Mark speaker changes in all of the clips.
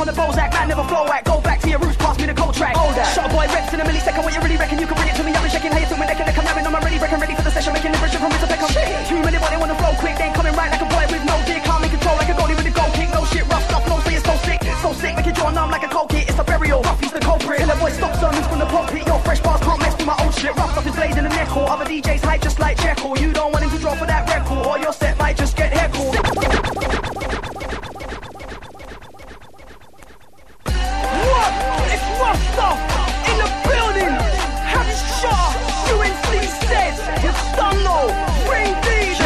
Speaker 1: on the Bozak, man, never flow at. Go back to your roots, pass me the cold track. Shot a boy reps in a millisecond. What you really reckon you can bring it to me? I've been shaking, how you took my neck and I'm having on my ready, ready for the session, making the version from Mr. Peckham. Too many boy, they wanna flow quick, then coming right like a boy with no dick, calm in control like a goalie with a goal kick. No shit, rough stuff, no say it's so sick, make it draw numb like a cold kit. It's a burial, rough, he's the culprit. Till a boy stops sermons from the pulpit. Your fresh bars can't mess with my old shit. Rough stuff is blazing the neckle. Other DJs hype just like Jekyll. You don't want him to draw for that record, or your set might just get heckled. What? It's rough stuff in the building. Harry Shaw, UNC said, it's Stunno, Ring DJ.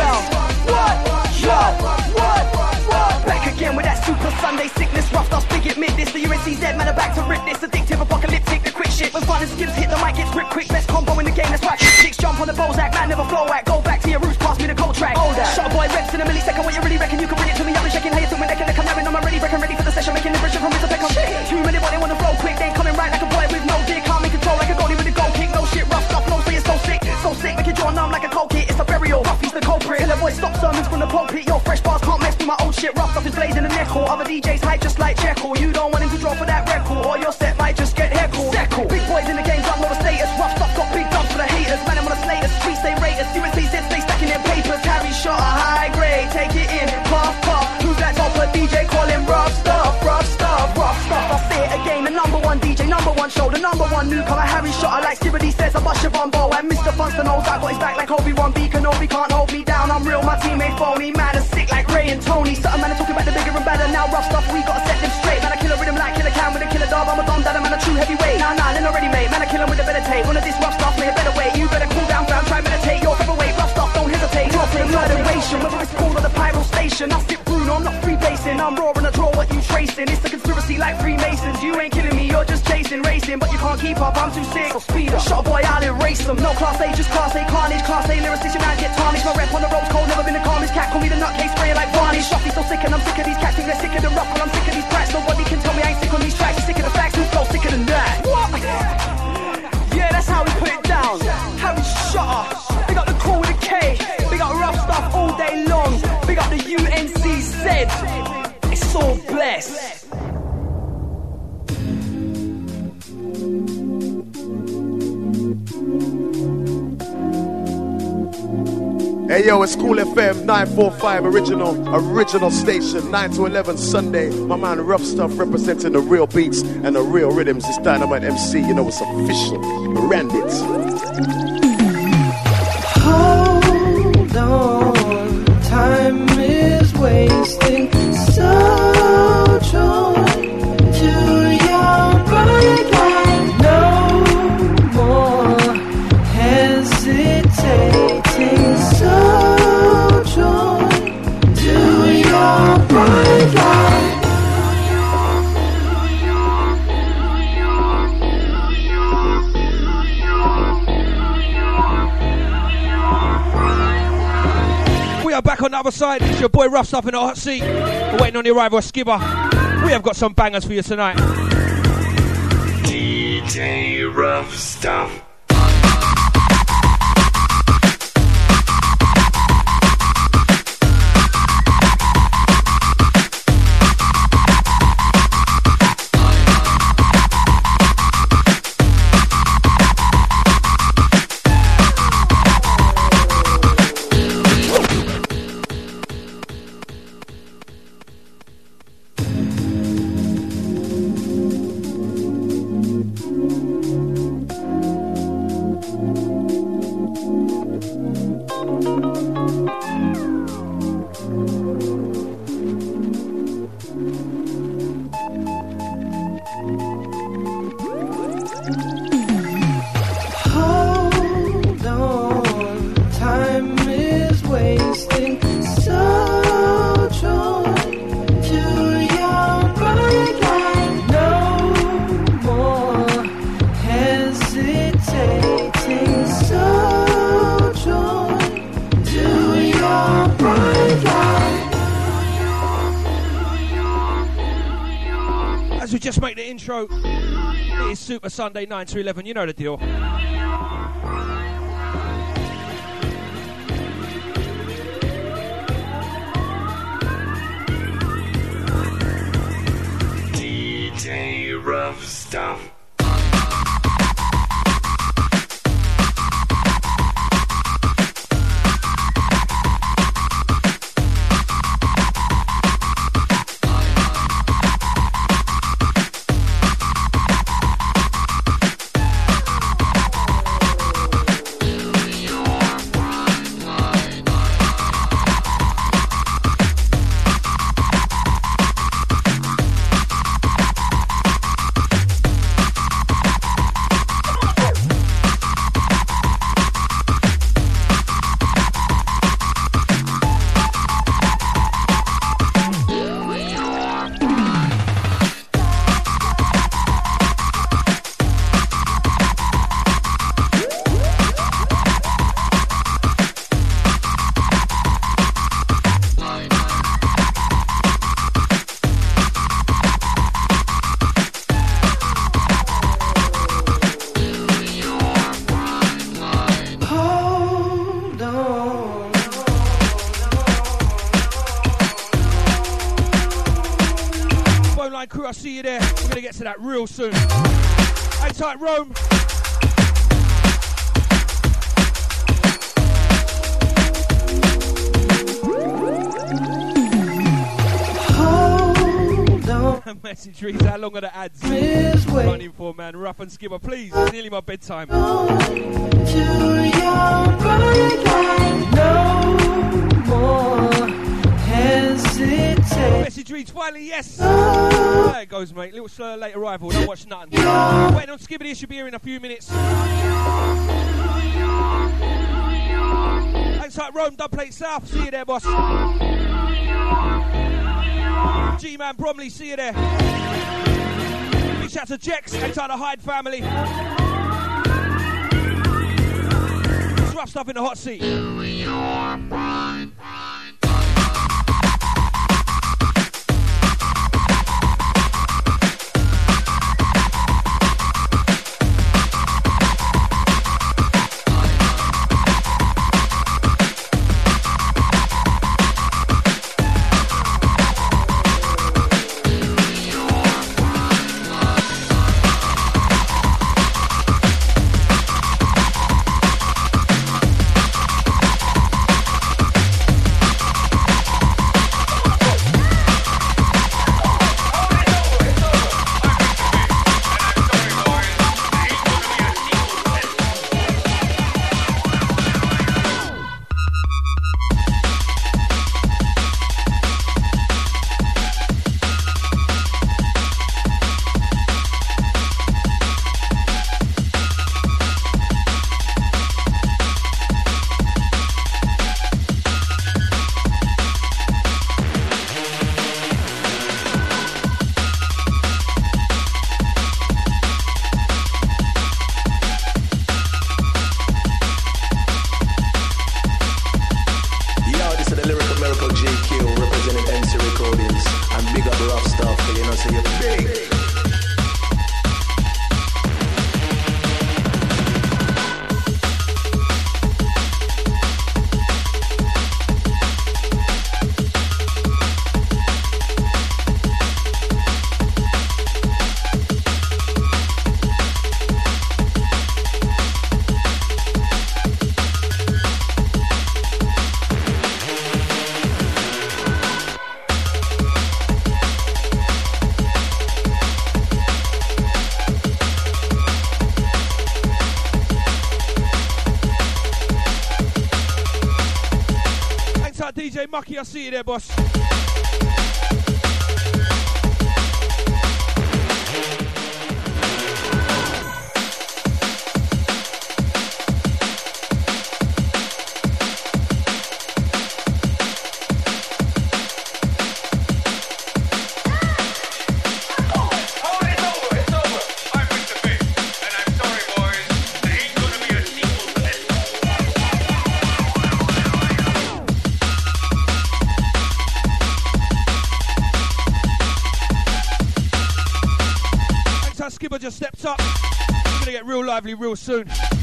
Speaker 1: What? Back again with that Super Sunday sickness. Rough stuff, big admit this. The UNCZ man are back to rip this. Addictive, apocalyptic, the quick shit. When fun and skips hit the mic, it's grip quick. Best combo in the game, that's why chicks jump on the Bozak, man, never flow at. Go back to your roots, pass me the cold track. Shot a boy reps in a millisecond. What you really reckon you can bring it to me? I've been shaking, how you took my neck and I'm having on my ready, ready for the session, making the version from Mr. Peckham. Too many boy, they wanna flow quick, then coming right like a boy with no dick, calm in control like a goalie with a goal kick. No shit, rough stuff, no say it's so sick, make it draw numb like a cold kit. It's a burial, rough, he's the culprit. Till a boy stop sermons from the pulpit. Your fresh bars can't mess with my old shit. Rough stuff is blazing the neckle. Other DJs hype just like Jekyll. You don't want him to draw for that record, or your set might just get heckled. Big boys in the game, got lower status. Rough stuff got big dubs for the haters. Man, I'm on a Slater, streets they rate us. UNCZ stay stacking their papers. Harry Shot a high grade, take it in, puff. Who's that topper DJ? Call him rough stuff. I'll say it again, the number one DJ, number one show, the number one newcomer. Harry Shot, like Skibberdy says, I bust your bumbo. And Mr. Funston knows I got his back like Obi-Wan B. Kenobi can't hold me down. I'm real, my teammate phony. Man is sick like Ray and Tony. Certain man are talking about the bigger and better. Now rough stuff, we gotta set them straight. Man, I kill a rhythm like Killer Cam with a killer dog. I'm a Don Dada, man, a true heavyweight. Nah, then already made. Man, I kill him with a better tape. One of this rough stuff, man, a better way. You better cool down, fam, try meditate. Your featherweight, rough stuff, don't hesitate. Drop in moderation, whether it's cool or the pyro station. I sit Bruno, I'm not freebasing. I'm raw and I draw what you tracing. It's a conspiracy like Freemasons. You ain't killing me, you're just chasing, racing. But you can't keep up, I'm too sick. So speed up. Shot a boy, I'll erase them. No class A, just class A carnage. Class A lyricist, I get tarnished. My rep on the road's cold, never been the calmest cat. Call me the nutcase, spraying like varnish. Shuffy so sick and I'm sick of these cats. Think they're sicker than rough, and I'm sick of these brats. Nobody can tell me I ain't sick on these tracks. I'm sick of the facts, who's so sicker than that? What? Yeah, that's how we put it down. Harry Shutter, big up the crew with a K. Big up rough stuff all day long. Big up the UNCZ. It's so blessed.
Speaker 2: Hey yo, it's Cool FM 945 original station, 9 to 11 Sunday. My man Rough Stuff representing the real beats and the real rhythms. It's Dynamite MC, you know it's official. Randit.
Speaker 3: Hold on, time is wasting. So joy to your bright light. No more hesitating. So joy to your bright light.
Speaker 4: We are back on the other side. It's your boy Rough Stuff in the hot seat. We're waiting on the arrival of Skibber. We have got some bangers for you tonight.
Speaker 5: DJ Rough Stuff.
Speaker 4: Just make the intro. It is Super Sunday 9 to 11. You know the deal.
Speaker 5: stuff.
Speaker 4: I see you there. We're going to get to that real soon. Hang tight, Rome.
Speaker 3: Hold on.
Speaker 4: Message reads, how long are the ads? Running for, man. Rough and Skipper, please. It's nearly my bedtime.
Speaker 3: To your bright light, no more hesitate.
Speaker 4: Message reads, finally, yes. There it goes, mate. Little slow, late arrival. Don't watch nothing. Waiting on Skibbity. Should be here in a few minutes. Thanks, like Rome, Dubplate South. See you there, boss. G-Man Bromley, see you there. Big shout to Jex. Thanks, like the Hyde family. It's rough stuff in the hot seat. DJ Mucky, I see you there, boss. Skipper just stepped up. We're going to get real lively real soon.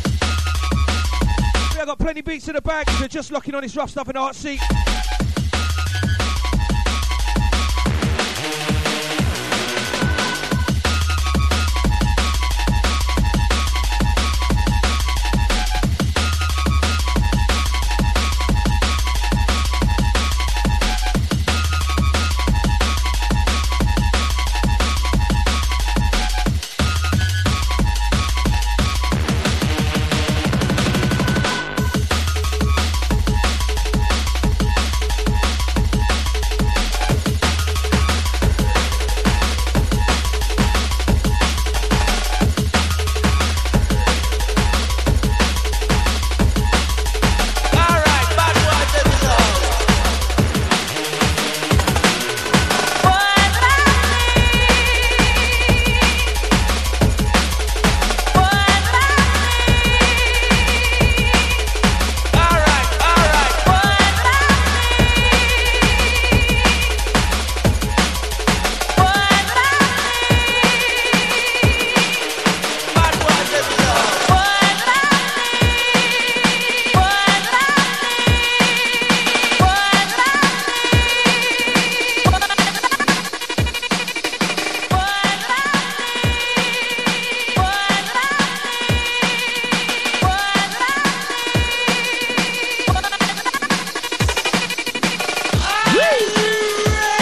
Speaker 4: I've got plenty beats in the bag if you're just locking on this rough stuff in the hot seat.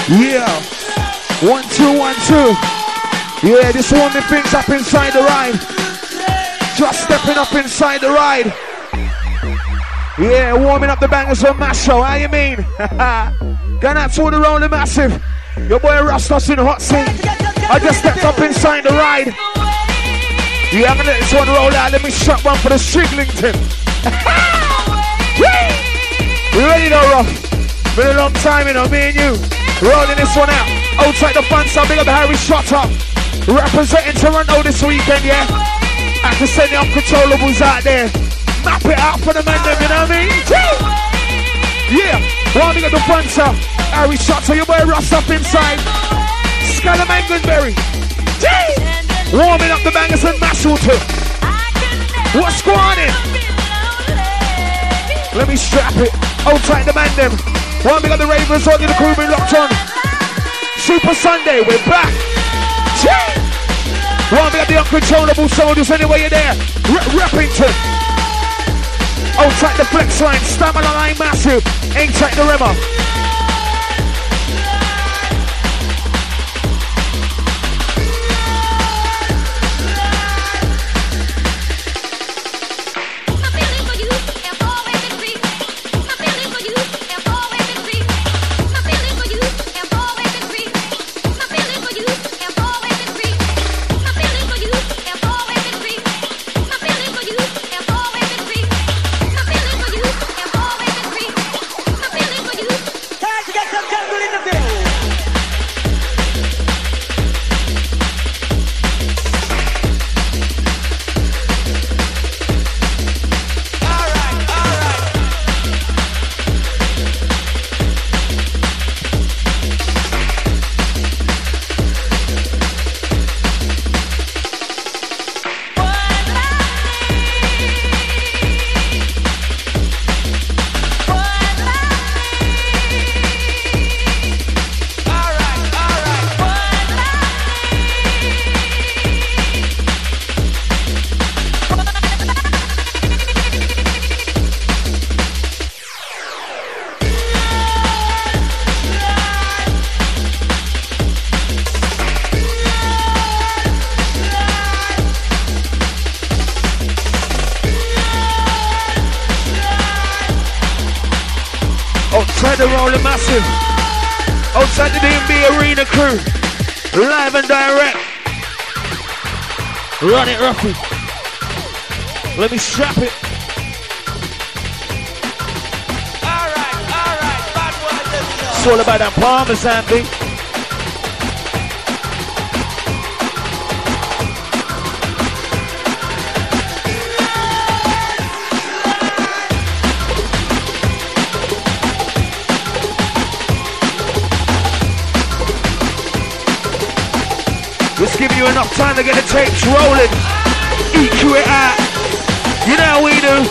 Speaker 4: Yeah. 1, 2, 1, 2. Yeah, this warming things up inside the ride. Just stepping up inside the ride. Yeah, warming up the bangers on Masho. How you mean? Going out to the rolling massive. Your boy Rastas in the hot seat. I just stepped up inside the ride. Yeah, I'm gonna let this one roll out. Let me shut one for the Striglington. You ready though, Ruff? Been a long time, you know, me and you. Rolling this one out. Outside the fun side, big up the Harry Shotter. Representing Toronto this weekend, yeah? I can send the uncontrollables out there. Map it out for the man, them, you know what I mean? Yeah, warming up the front side. Harry Shotter, your boy Russ up inside. Scalamanganberry. Warming up the bangers and Mashal too. What's going on? Let me strap it. Outside the man them. Warming up the Ravens on the crew been locked on. Super Sunday, we're back. Warming up the uncontrollable soldiers anyway you're there. Rappington. Outside the flex line. Stamina line massive. Inside the river. Outside the Rolling Massive, outside the DMB Arena crew, live and direct. Run it, Ruffy. Let me strap it. Alright, it's all about that Parmesan thing. Let's give you enough time to get the tapes rolling. EQ it out. You know how we do.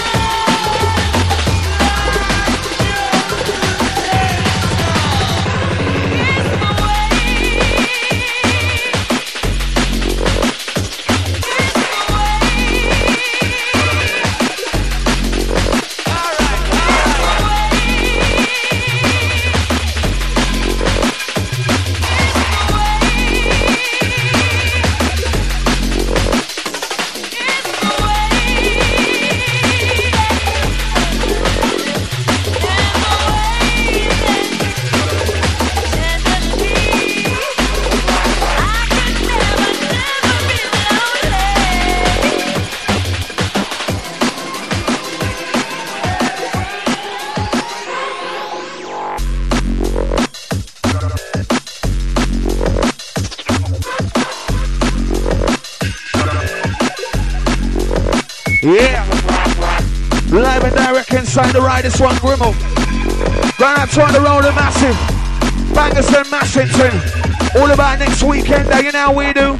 Speaker 4: Yeah, live and direct inside the ride, this one Grimmel. Going out to the road of Massive, Bangers and Mashington. All about next weekend, you know how we do.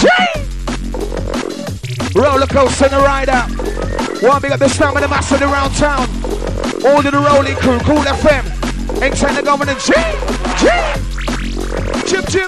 Speaker 4: Roller coaster and the ride out. One big up the Stamina Massive around town. All to the rolling crew, Cool FM. Inside the governor, Chip, chip.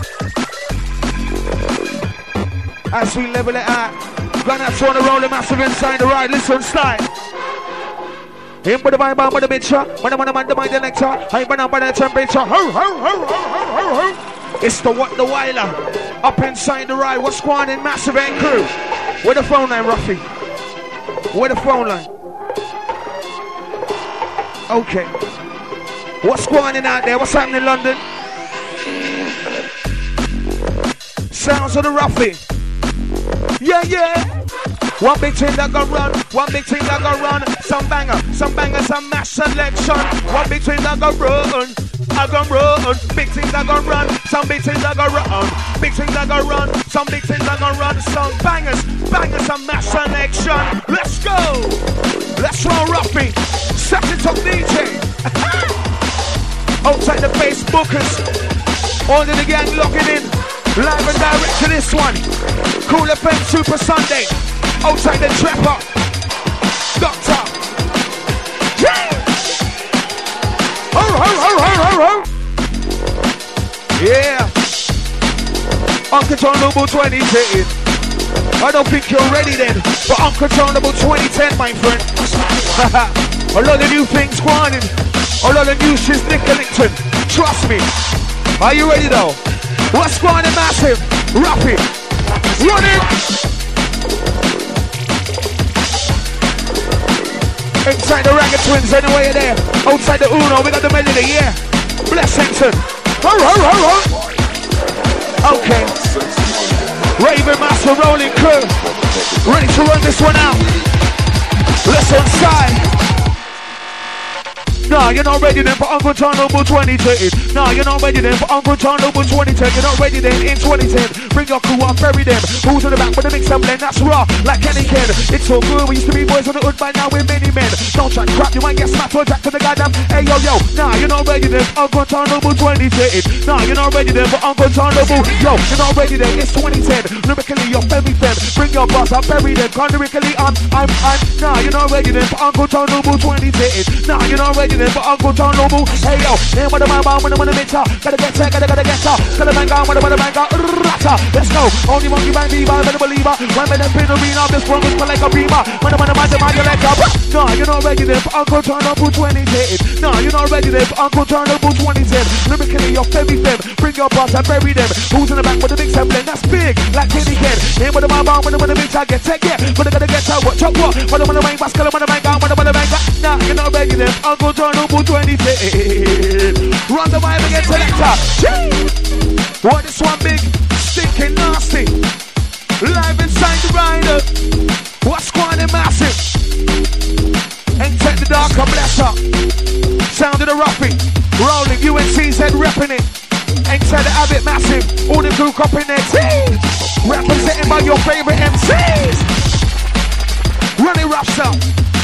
Speaker 4: As we level it out. Going out to the Rolling Massive inside the ride, listen style. In with the vibe, on with the mixture. When I'm on the man, the mind, the lecture. I'm on the temperature. Ho, ho, ho, ho, ho, ho. It's the what, the Weiler. Up inside the ride. What's going on in Massive and Crew? Where the phone line, Ruffy? Where the phone line? Okay. What's going on out there? What's happening in London? Sounds of the Ruffy. Yeah, yeah. One big thing that gon' run, one big thing that gon' run. Some bangers, some mash selection. One big thing that gon' run, I gon' run. Big things that gon' run, some big things that gon' run. Big things that gon' run, some big things that gon' run. Some bangers, some mash selection. Let's go, let's roll Ruffy. Set it up, DJ. Outside the Facebookers, all of the gang locking in. Live and direct to this one. Cool FM Super Sunday. Outside the trapper. Doctor. Yeah. Ho, ho, ho, ho, ho, ho. Yeah. Uncontrollable 2010. I don't think you're ready then. For Uncontrollable 2010, my friend. A lot of new things going in. A lot of new shit's Nickelington. Trust me. Are you ready though? What's going on, Massive? Ruffy. Run it. Inside the Ragged Twins, anyway you're there. Outside the Uno, we got the melody, yeah. Blessington. Ho, ho, ho, ho. Okay. Raven Master rolling crew. Ready to run this one out. Let's inside. Nah, you're not ready then for Uncontrollable 2010. Nah, you're not ready then for Uncontrollable 2010. You're not ready then in 2010. Bring your crew up, bury them. Who's in the back with the mix and blend? That's raw, like Kenny Ken. It's so good, we used to be boys on the hood, by now we're many men. Don't try to crap, you might get smacked or jack to the goddamn. Hey yo yo, nah, you're not ready then for Uncontrollable 2010. Nah, you're not ready then for Uncontrollable. Yo, you're not ready then, it's 2010. Lyrically, you're very them. Bring your boss up, bury them. Lyrically, I'm. Nah, you're not ready then for Uncontrollable 2010. Nah, you're not ready then for Uncontrollable. Hey yo, then what am I about when I'm in the mixer? Gotta get her, gotta get her. Gotta bang on, what a bang on. Let's go. Only monkey bang diva, better believer. When I'm in the arena, this one is like a beamer. When I'm on the man, you let up. No, you're not ready then for Uncontrollable 2010. No, you're not ready then for Uncontrollable 2010. Lyrically, you're very them. Bring your boss and bury them. Who's in the back with the big blend? That's big, like Kenny Ken. Then what am I about when I'm in the mixer? Get her, yeah. But I gotta get her, what, chop what? When I'm on the bang, Pascal, when I'm bang on, when I'm on the bang. Nah, you're not ready then for Uncontrollable 2010. Run the vibe against selector. What this one big, stinking nasty. Live inside the rider. What's going on, Massive? Ain't take the dark, bless her. Sound of the Ruffy. Rolling, UNCZ repping it. Ain't take the Abbott, Massive. All the crew up in their team. Represented by your favorite MCs. Running rough stuff.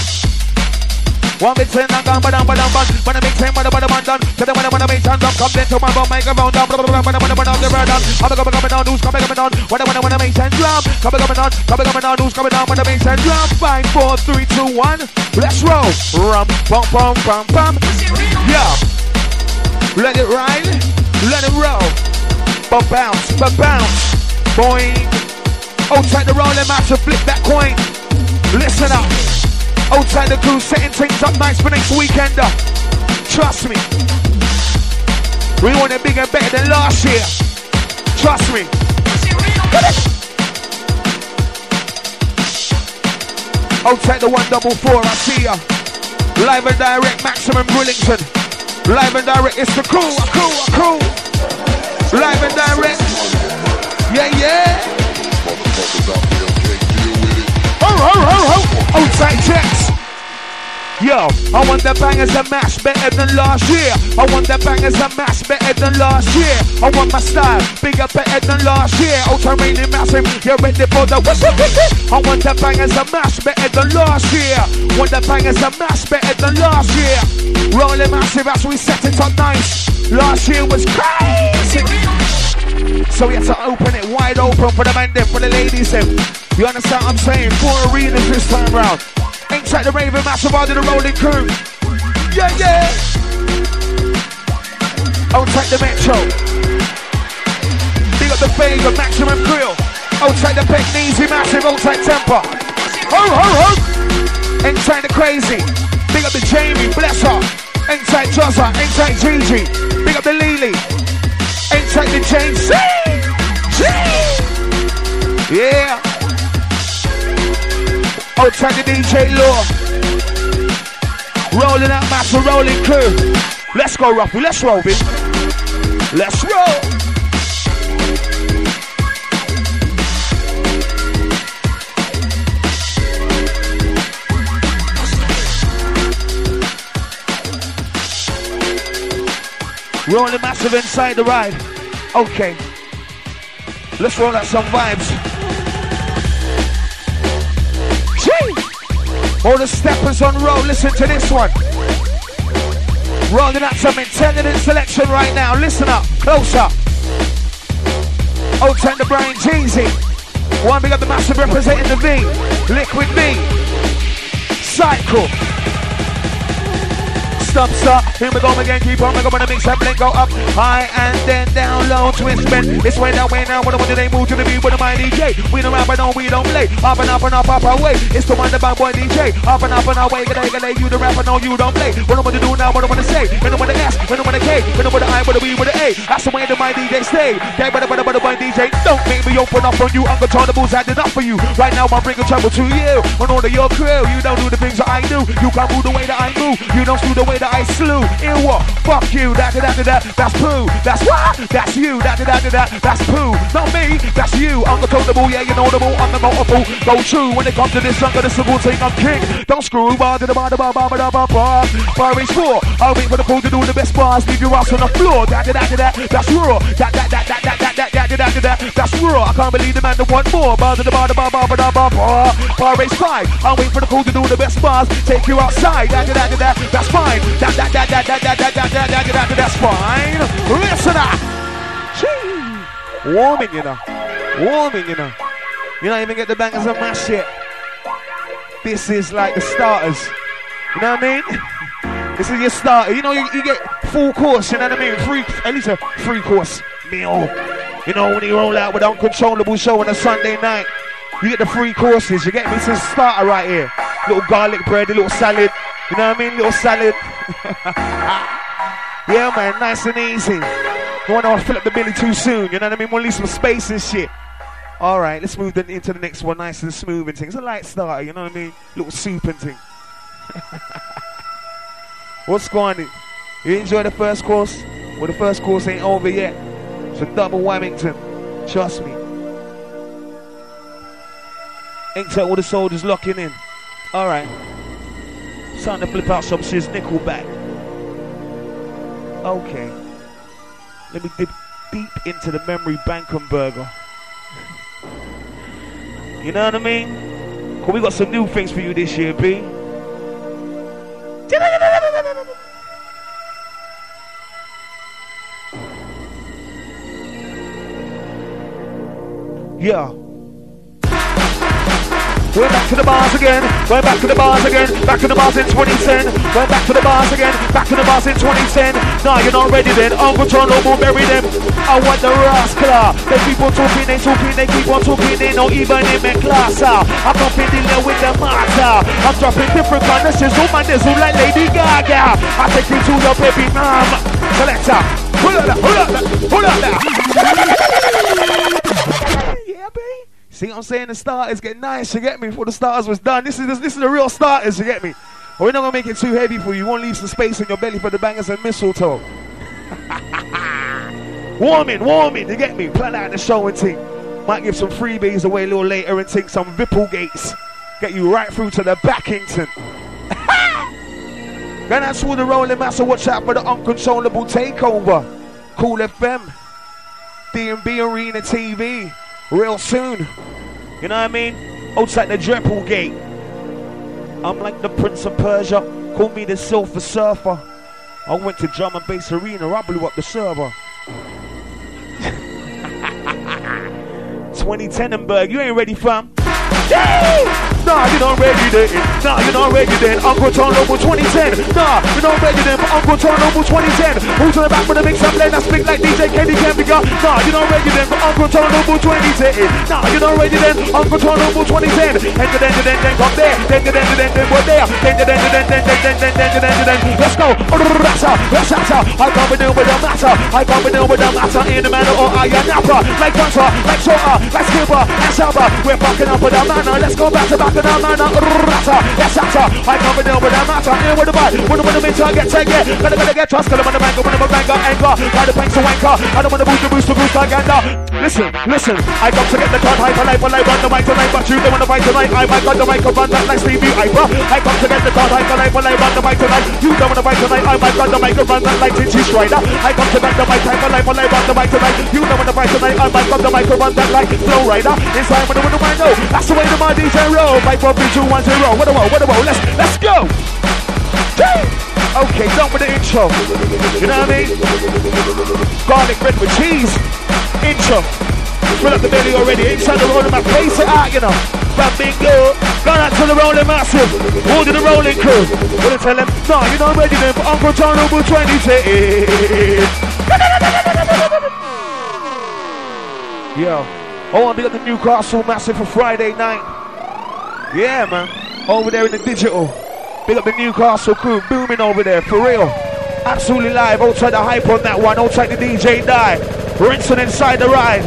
Speaker 4: One big thing, I'm gone, but I'm when I make time, when I'm done. Tell them when I'm make time, come then to my bum, make a round down, when I'm the bird down. I'm coming on, who's coming on? When I make time, drum, coming on, who's coming on? When I make time, drum, 5, 4, 3, 2, 1, let's roll. Rum, bum, bum, bum, bum. Yeah. Let it ride, let it roll. But bounce, boing. Outside the rolling match, flip that coin. Listen up. Outside the crew, setting things up nice for next weekend. Trust me. We want it bigger and better than last year. Trust me. Outside the 144, I see ya. Live and direct, Maximum Brillington. Live and direct, it's the crew. Live and direct. Yeah. Outside checks. Yo, I want the bangers and mash better than last year. I want the bangers and mash better than last year. I want my style bigger, better than last year. Outside really massive, you're ready for the I want the bangers and mash better than last year. Want the bangers and mash better than last year. Rolling massive as we set it up nice. Last year was crazy. So we have to open it wide open for the men there, for the ladies there. You understand what I'm saying? 4 arenas this time round. Inside the Raven Massive out of the rolling crew. Yeah. Outside the Metro. Big up the Vega Maximum Grill. Outside the Pegneasy Massive, outside Temper. Ho. Inside the Crazy. Big up the Jamie, bless her. Inside Jozza, inside Gigi. Big up the Lily. Inside the James C. Yeah. Outside the DJ Law. Rolling out massive rolling crew. Let's go, Ruffy. Let's roll, bitch. Let's roll. Rolling massive inside the ride. Okay. Let's roll out some vibes. Gee! All the steppers on roll, listen to this one. Rolling out some intelligent selection right now. Listen up, closer. Old time the Brian Jeezy. One big up the massive representing the V. Liquid V. Cycle. Stop, here we go again, keep on, we go on the mix and blink, go up, high and then down, low, twist, bend, it's way down, what do they move to the beat with the my DJ, we don't rap, but no, we don't play, up and up and up, up away, it's the one, the bad boy DJ, up and away, g'day, you the rapper, no, you don't play, what do I want to do now, what do I want to say, when I want to S, when I want to K, when I want to I, what do we with the A, that's the way that my DJ stay, okay, but my DJ, don't make me open up on you, uncontrollables, I did enough for you, right now I'm bringing trouble to you, on all of your crew, you don't do the things that I do, you can't move the way that I move, you don't do the way that I slew. In what? Fuck you. That's poo. That's what? That's you. That's poo. Not me. That's you. Uncontrollable. Yeah, you know the ball. I'm the multiple. Go true when it comes to this. I'm gonna single thing. I'm king. Don't screw. Bar is 4. I'll wait for the crew to do the best bars. Leave your ass on the floor. That's raw. That's raw. I can't believe the man that want more. Bar is 5. I'll wait for the crew to do the best bars. Take you outside. That's fine. That's fine. Listen up. Gee. Warming, you know. You don't even get the bangers and mash yet. This is like the starters. You know what I mean? This is your starter. You know, you get full course, you know what I mean? At least a 3-course meal. You know, when you roll out with Uncontrollable show on a Sunday night, you get the 3 courses. You get me? It's a starter right here. Little garlic bread, a little salad. You know what I mean? Little salad. Yeah, man, nice and easy. Don't want to fill up the belly too soon. You know what I mean? Want to leave some space and shit. All right, let's move into the next one. Nice and smooth and things. It's a light starter, you know what I mean? Little soup and thing. What's going on? You enjoy the first course? Well, the first course ain't over yet. It's a double Whamington. Trust me. Ain't all the soldiers locking in. All right. It's time to flip out some Sis Nickelback. Okay. Let me dip deep into the memory Bankenberger. You know what I mean? Cause we got some new things for you this year, B. Yeah. We're back to the bars again. Back to the bars in 2010. We're back to the bars again. Back to the bars in 2010. Nah, you're not ready then. Uncontrollable, bury them. I want the rascal. They keep on talking, they keep on talking. They not even in my class. I'm not fiddling with the matter. I'm dropping different kind of sizzle, man. Nizzle like Lady Gaga. I take you to your baby mom. Selector. Pull up that. Yeah, baby. See what I'm saying? The starters get nice, you get me? Before the starters was done. This is the real starters, you get me? But we're not going to make it too heavy for you. You want to leave some space in your belly for the bangers and mistletoe. Warming, you get me? Plan out the show and ting. Might give some freebies away a little later and ting some Vipple gates. Get you right through to the Backington. Then that's all the rolling master. Watch out for the Uncontrollable takeover. Cool FM. D&B Arena TV. Real soon. You know what I mean? Outside the Drepple Gate. I'm like the Prince of Persia. Call me the Silver Surfer. I went to Drum and Bass Arena. I blew up the server. 20 Tenenberg. You ain't ready, fam? Nah, you're not ready then. Nah, you're not ready then. Uncle Tone Noble 2010. Nah, you're not ready then for Uncle Tone Noble 2010. Who's on the back with the mix and blend that speak like DJ Kenny Kempiga? Nah, you're not ready then for Uncle Tone Noble 2010. Nah, you're not ready then. Uncle Tone Noble 2010. Then come there. Then we're there. Then. Let's go. I come with the matter. I come with the matter in the manner or I am napper. Like Bunter, like Shorter, like Skipper and Shabba. We're fucking up with the manner. Let's go back to the manner. Yes, I come with the matter. In with the bite. When the mid target, take it. Gotta get trust. Gotta wanna bank, anger. Why the banks to wanker? I don't wanna boost like anger. Listen. I come to get the card. Hyper life, run the mic tonight. But you don't wanna fight tonight. I might got the mic run that like Stevie Hyper. I come to get the card. Hyper life, run the mic tonight. You don't wanna fight tonight. I might got the mic run that like Tinty Strider. I come to get the mic. Hyper life, run the mic tonight. You don't wanna fight tonight. I might got the mic run that like Flow Rider. Inside when the I know. That's the way to my DJ roll. 5 4 3 2 1 0. What a roll. Let's go. Okay, done with the intro. You know what I mean? Garlic bread with cheese. Intro. Fill up the belly already. Inside the rolling map. Face it out, you know. Bingo. Gone out to the rolling massive. All to the rolling crew. Gonna tell them, no, you're not ready then for Uncle John Noble 2010. Yo. Oh, we got the Newcastle Massive for Friday night. Yeah, man. Over there in the digital. Big up the Newcastle crew. Booming over there, for real. Absolutely live. Outside the hype on that one. Outside the DJ die. Rinsing inside the ride.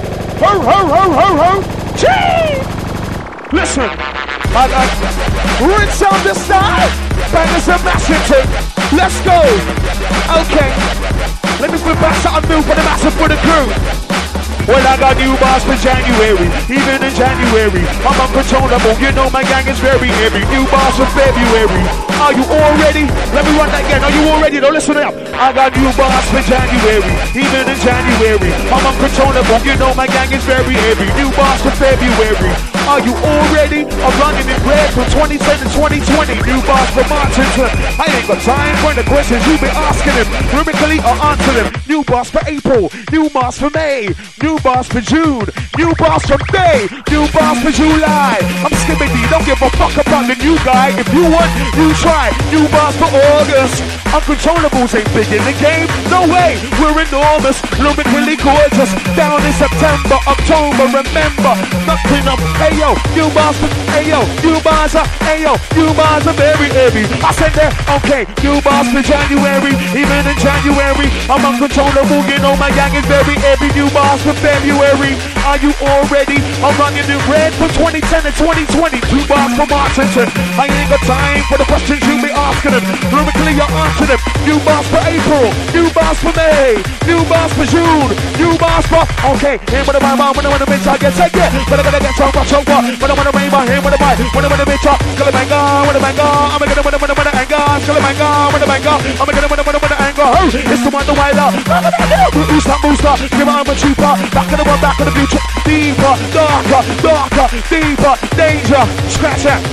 Speaker 4: Ho. Gee! Listen. I got rinse on the side. Bangers a massive thing. Let's go. Okay. Let me flip back something new for the massive for the crew. Well, I got new bars for January, even in January. I'm uncontrollable, you know my gang is very heavy. New bars for February. Are you all ready? Let me run that again. Are you all ready? Now listen up. I got new bars for January, even in January. I'm uncontrollable, you know my gang is very heavy. New bars for February. Are you all ready? I'm running in red from 2010 to 2020. New bars for Martinson. I ain't got time for the questions you be asking them. Rhythmically, I'll answer them. New bars for April. New bars for May. New bars for June. New bars for May. New bars for July. I'm skipping D. Don't give a fuck about the new guy. If you want, you try. New bars for August. Uncontrollables ain't big in the game. No way. We're enormous. Blooming really gorgeous. Down in September, October. Remember, nothing up. Ayo, new bars for ayo, new bars are ayo, new bars are very heavy. I said that, okay, new bars for January, even in January, I'm uncontrollable, you know my gang is very heavy. New bars for February, are you all ready? I'm running in red for 2010 and 2020, new bars for Martinson. I ain't got time for the questions you be asking them. Rhythmically you answer them. New bars for April, new bars for May, new bars for June, new bars for, okay, here with the mama, when I want to bitch I get take it, but I gotta get so much. When I wanna rain my hand, when I buy, when I wanna bitch up, skilly banga, when I banga, I'm gonna anger, skilly banga, when I banga, I'm gonna anger. It's the one the wild up. Booster, give on a cheaper, back of the one, back of the future, deeper, darker, deeper, danger, scratch that.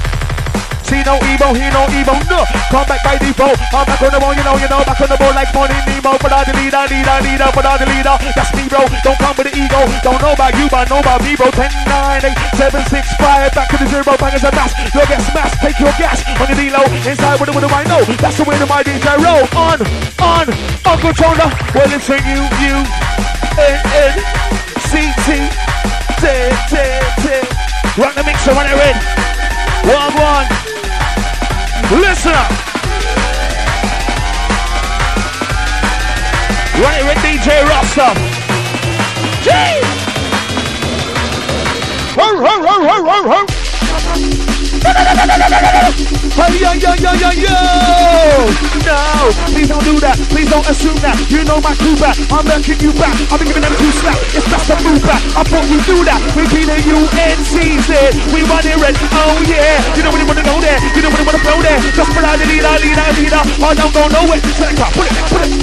Speaker 4: See no Evo, hear no Evo, no. Come back by default. I'm back on the ball, you know, back on the ball like Finding Nemo. But I'm the leader, but I'm the leader. That's me, bro. Don't come with the ego. Don't know about you, but know about me, bro. 10, 9, 8, 7, 6, 5. Back to the zero, bangers and mass. You'll get smashed, take your gas on your D-low. Inside with the I know. That's the way to my DJ roll. On, Uncle Tona. Well, it's a U, N, C, T, T. Run the mixer when they're in. 1. Listen up. Run it with DJ Rasta. Gee! Ho. Yo. No, please don't do that. Please don't assume that. You know my crew back. I'm lurking you back. I'll be giving them 2 slaps. It's just a move back. I thought you do that. We be the UNCZ. We run it red. Oh yeah. You don't really wanna go there. You don't really wanna flow there. Just put out the leader. I don't go nowhere. Select up. Put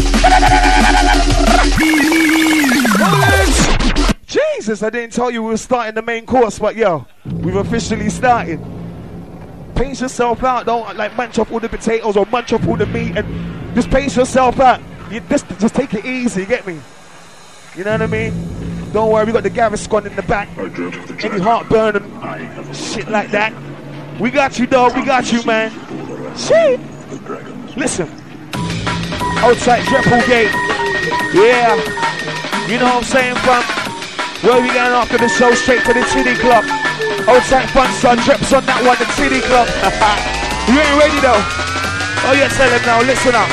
Speaker 4: it. Jesus, I didn't tell you we were starting the main course, but yo, we've officially started. Pace yourself out, don't like munch up all the potatoes or munch up all the meat, and just pace yourself out. You just take it easy, get me? You know what I mean? Don't worry, we got the Gaviscon in the back. Any heartburn and shit like that. We got you, dog. We got you, man. Shit. Listen. Outside Drepplegate. Yeah. You know what I'm saying, fam? Where we going after the show? Straight to the City Club. Outside Fun Sun, Dreps on that one, the City Club. You ain't ready though. Oh yeah, tell him now, listen up.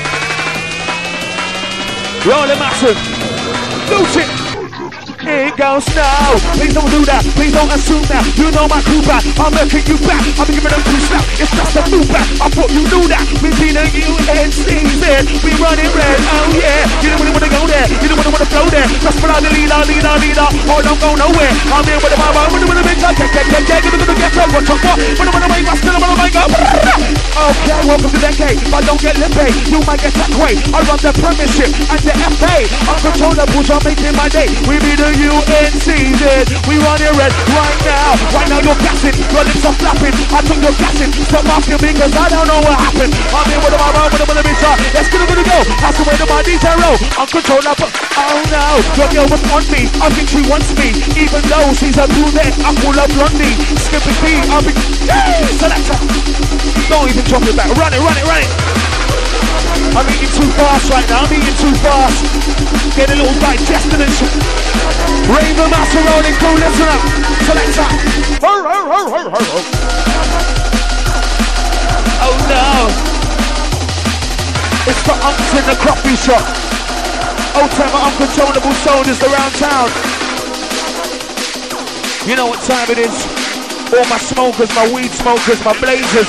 Speaker 4: Roll the massive. Loot it. Here it goes now. Please don't do that. Please don't assume that. You know my crew back. I'm making you back. I'm giving them two slap. It's just a move back. I thought you knew that. We be the UNCZ. We running red. Oh yeah. You don't really wanna go there. You don't really wanna flow there. Just for the leader. Oh, don't go nowhere. I'm here with the mama. I'm with the big guy. Gonna get up. What's up? Wanna make my still wanna make up. Okay, welcome to the decade. But don't get lippy. You might get that way. I run the premiership and the FA. Uncontrollables are making my day. We be the UNCZ, we run it red right now. Right now you're gassing, your lips are flapping. I think you're gassing, stop asking me cause I don't know what happened. I'm here with my run with a bitch. Let's go. That's the way to my DJ roll. Uncontrollable, oh no. Your girl was on me, I think she wants me. Even though she's a brunette, I call her blondie. Skipping me, I'll be, selector. Don't even drop it back, run it. I'm eating too fast right now, I'm eating too fast. Get a little digestion and shit. Raven Master rolling cool, listen up. Selector. Oh no. It's the unks in the coffee shop. Old timer uncontrollable soldiers around town. You know what time it is. All my smokers, my weed smokers, my blazers.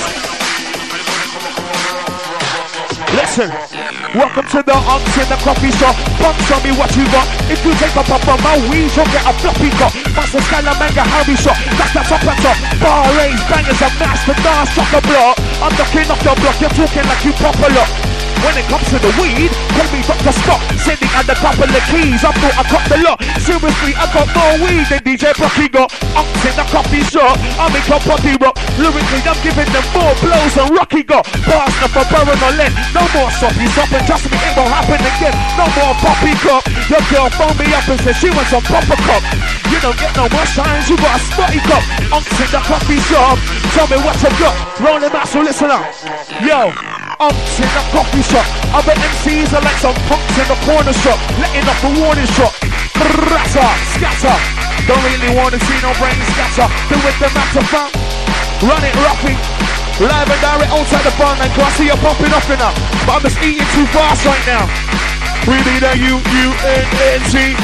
Speaker 4: Listen, welcome to the unks in the coffee shop. Punks on me, what you got? If you take a pop on my weed, you'll get a floppy cup. Master Scalamanga, Harry shot. That's the top and top. Bar raise, bangers, and master dance, chock a block. I'm knocking off your block, you're talking like you pop a lot. When it comes to the weed, call me Dr. Scott. Sending under couple of keys, I thought I copped a lot. Seriously, I got more weed than DJ Brocky got. Unks in the coffee shop, I make a body rock. Lyrically, I'm giving them more blows than Rocky got. Bars not for Baron or Len. No more soppy stop and trust me, it won't happen again. No more poppy cop. Your girl phoned me up and said she wants some proper cop. You don't get no more shines, you got a spotty cop. Unks in the coffee shop, tell me what you got. Rolling back, so listen up. Yo. Unks in the coffee shop. Other MCs are like some punks in the corner shop, letting off a warning shot. Ratter, scatter. Don't really wanna see no brain scatter. Do with the matter, fam. Run it, rocky. Live and direct outside the barn, and I see you popping off enough. But I'm just eating too fast right now. We be the UNCZ.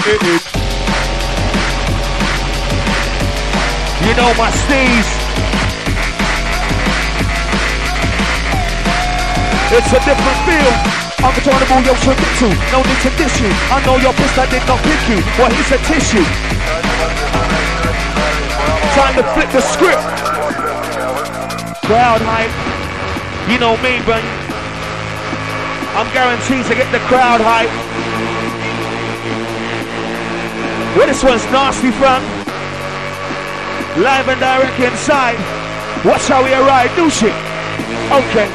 Speaker 4: You know my steez. It's a different feel. Uncontrollable, yo, submit to. No need to dish you. I know your piss, I did not pick you. Well, he's a tissue. Time to flip the script. Crowd hype. You know me, but I'm guaranteed to get the crowd hype. Well, this one's nasty, fam. Live and direct inside. Watch how we arrive. Do shit. Okay.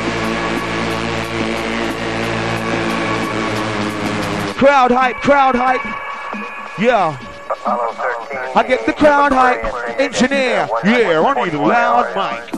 Speaker 4: Crowd hype. Yeah. I get the crowd hype. Engineer. Yeah, I need a loud mic.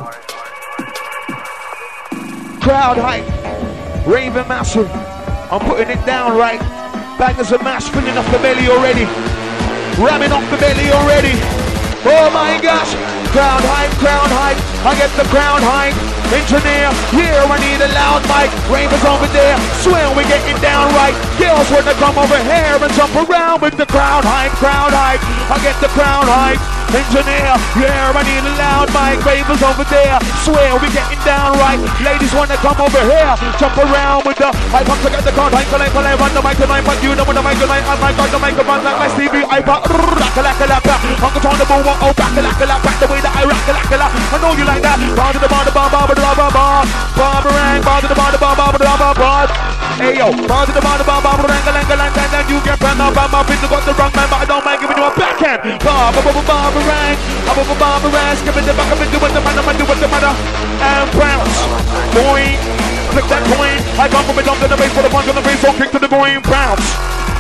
Speaker 4: Crowd hype. Raven Massive. I'm putting it down right. Bangers and mash filling off the belly already. Ramming off the belly already. Oh my gosh. Crowd hype. I get the crowd hype. Engineer, yeah, I need a loud mic. Raven's over there, swear we're getting down right. Girls wanna come over here and jump around with the crowd hype. I get the crowd hype. Engineer, yeah, I need a loud mic. Raven's over there, swear we're getting down right. Ladies wanna come over here, jump around with the hype. I'm to get the crowd hype, I run the mic tonight, but you know when the mic tonight, I might got the mic run like my Stevie iPad. I'm controlling the ball, oh, back the way that I rock. I know you like that. Bar to the bar, Barbarang, bar to the bar, hey yo, bar to the bar, and then you get banned up. I'm up in the got the wrong man, but I don't mind giving you a backhand. Barbarang, skip it the back of it, do what the matter, and bounce. Boing, click that coin. I come from the dump to the base for the punch on the base, so kick to the going bounce.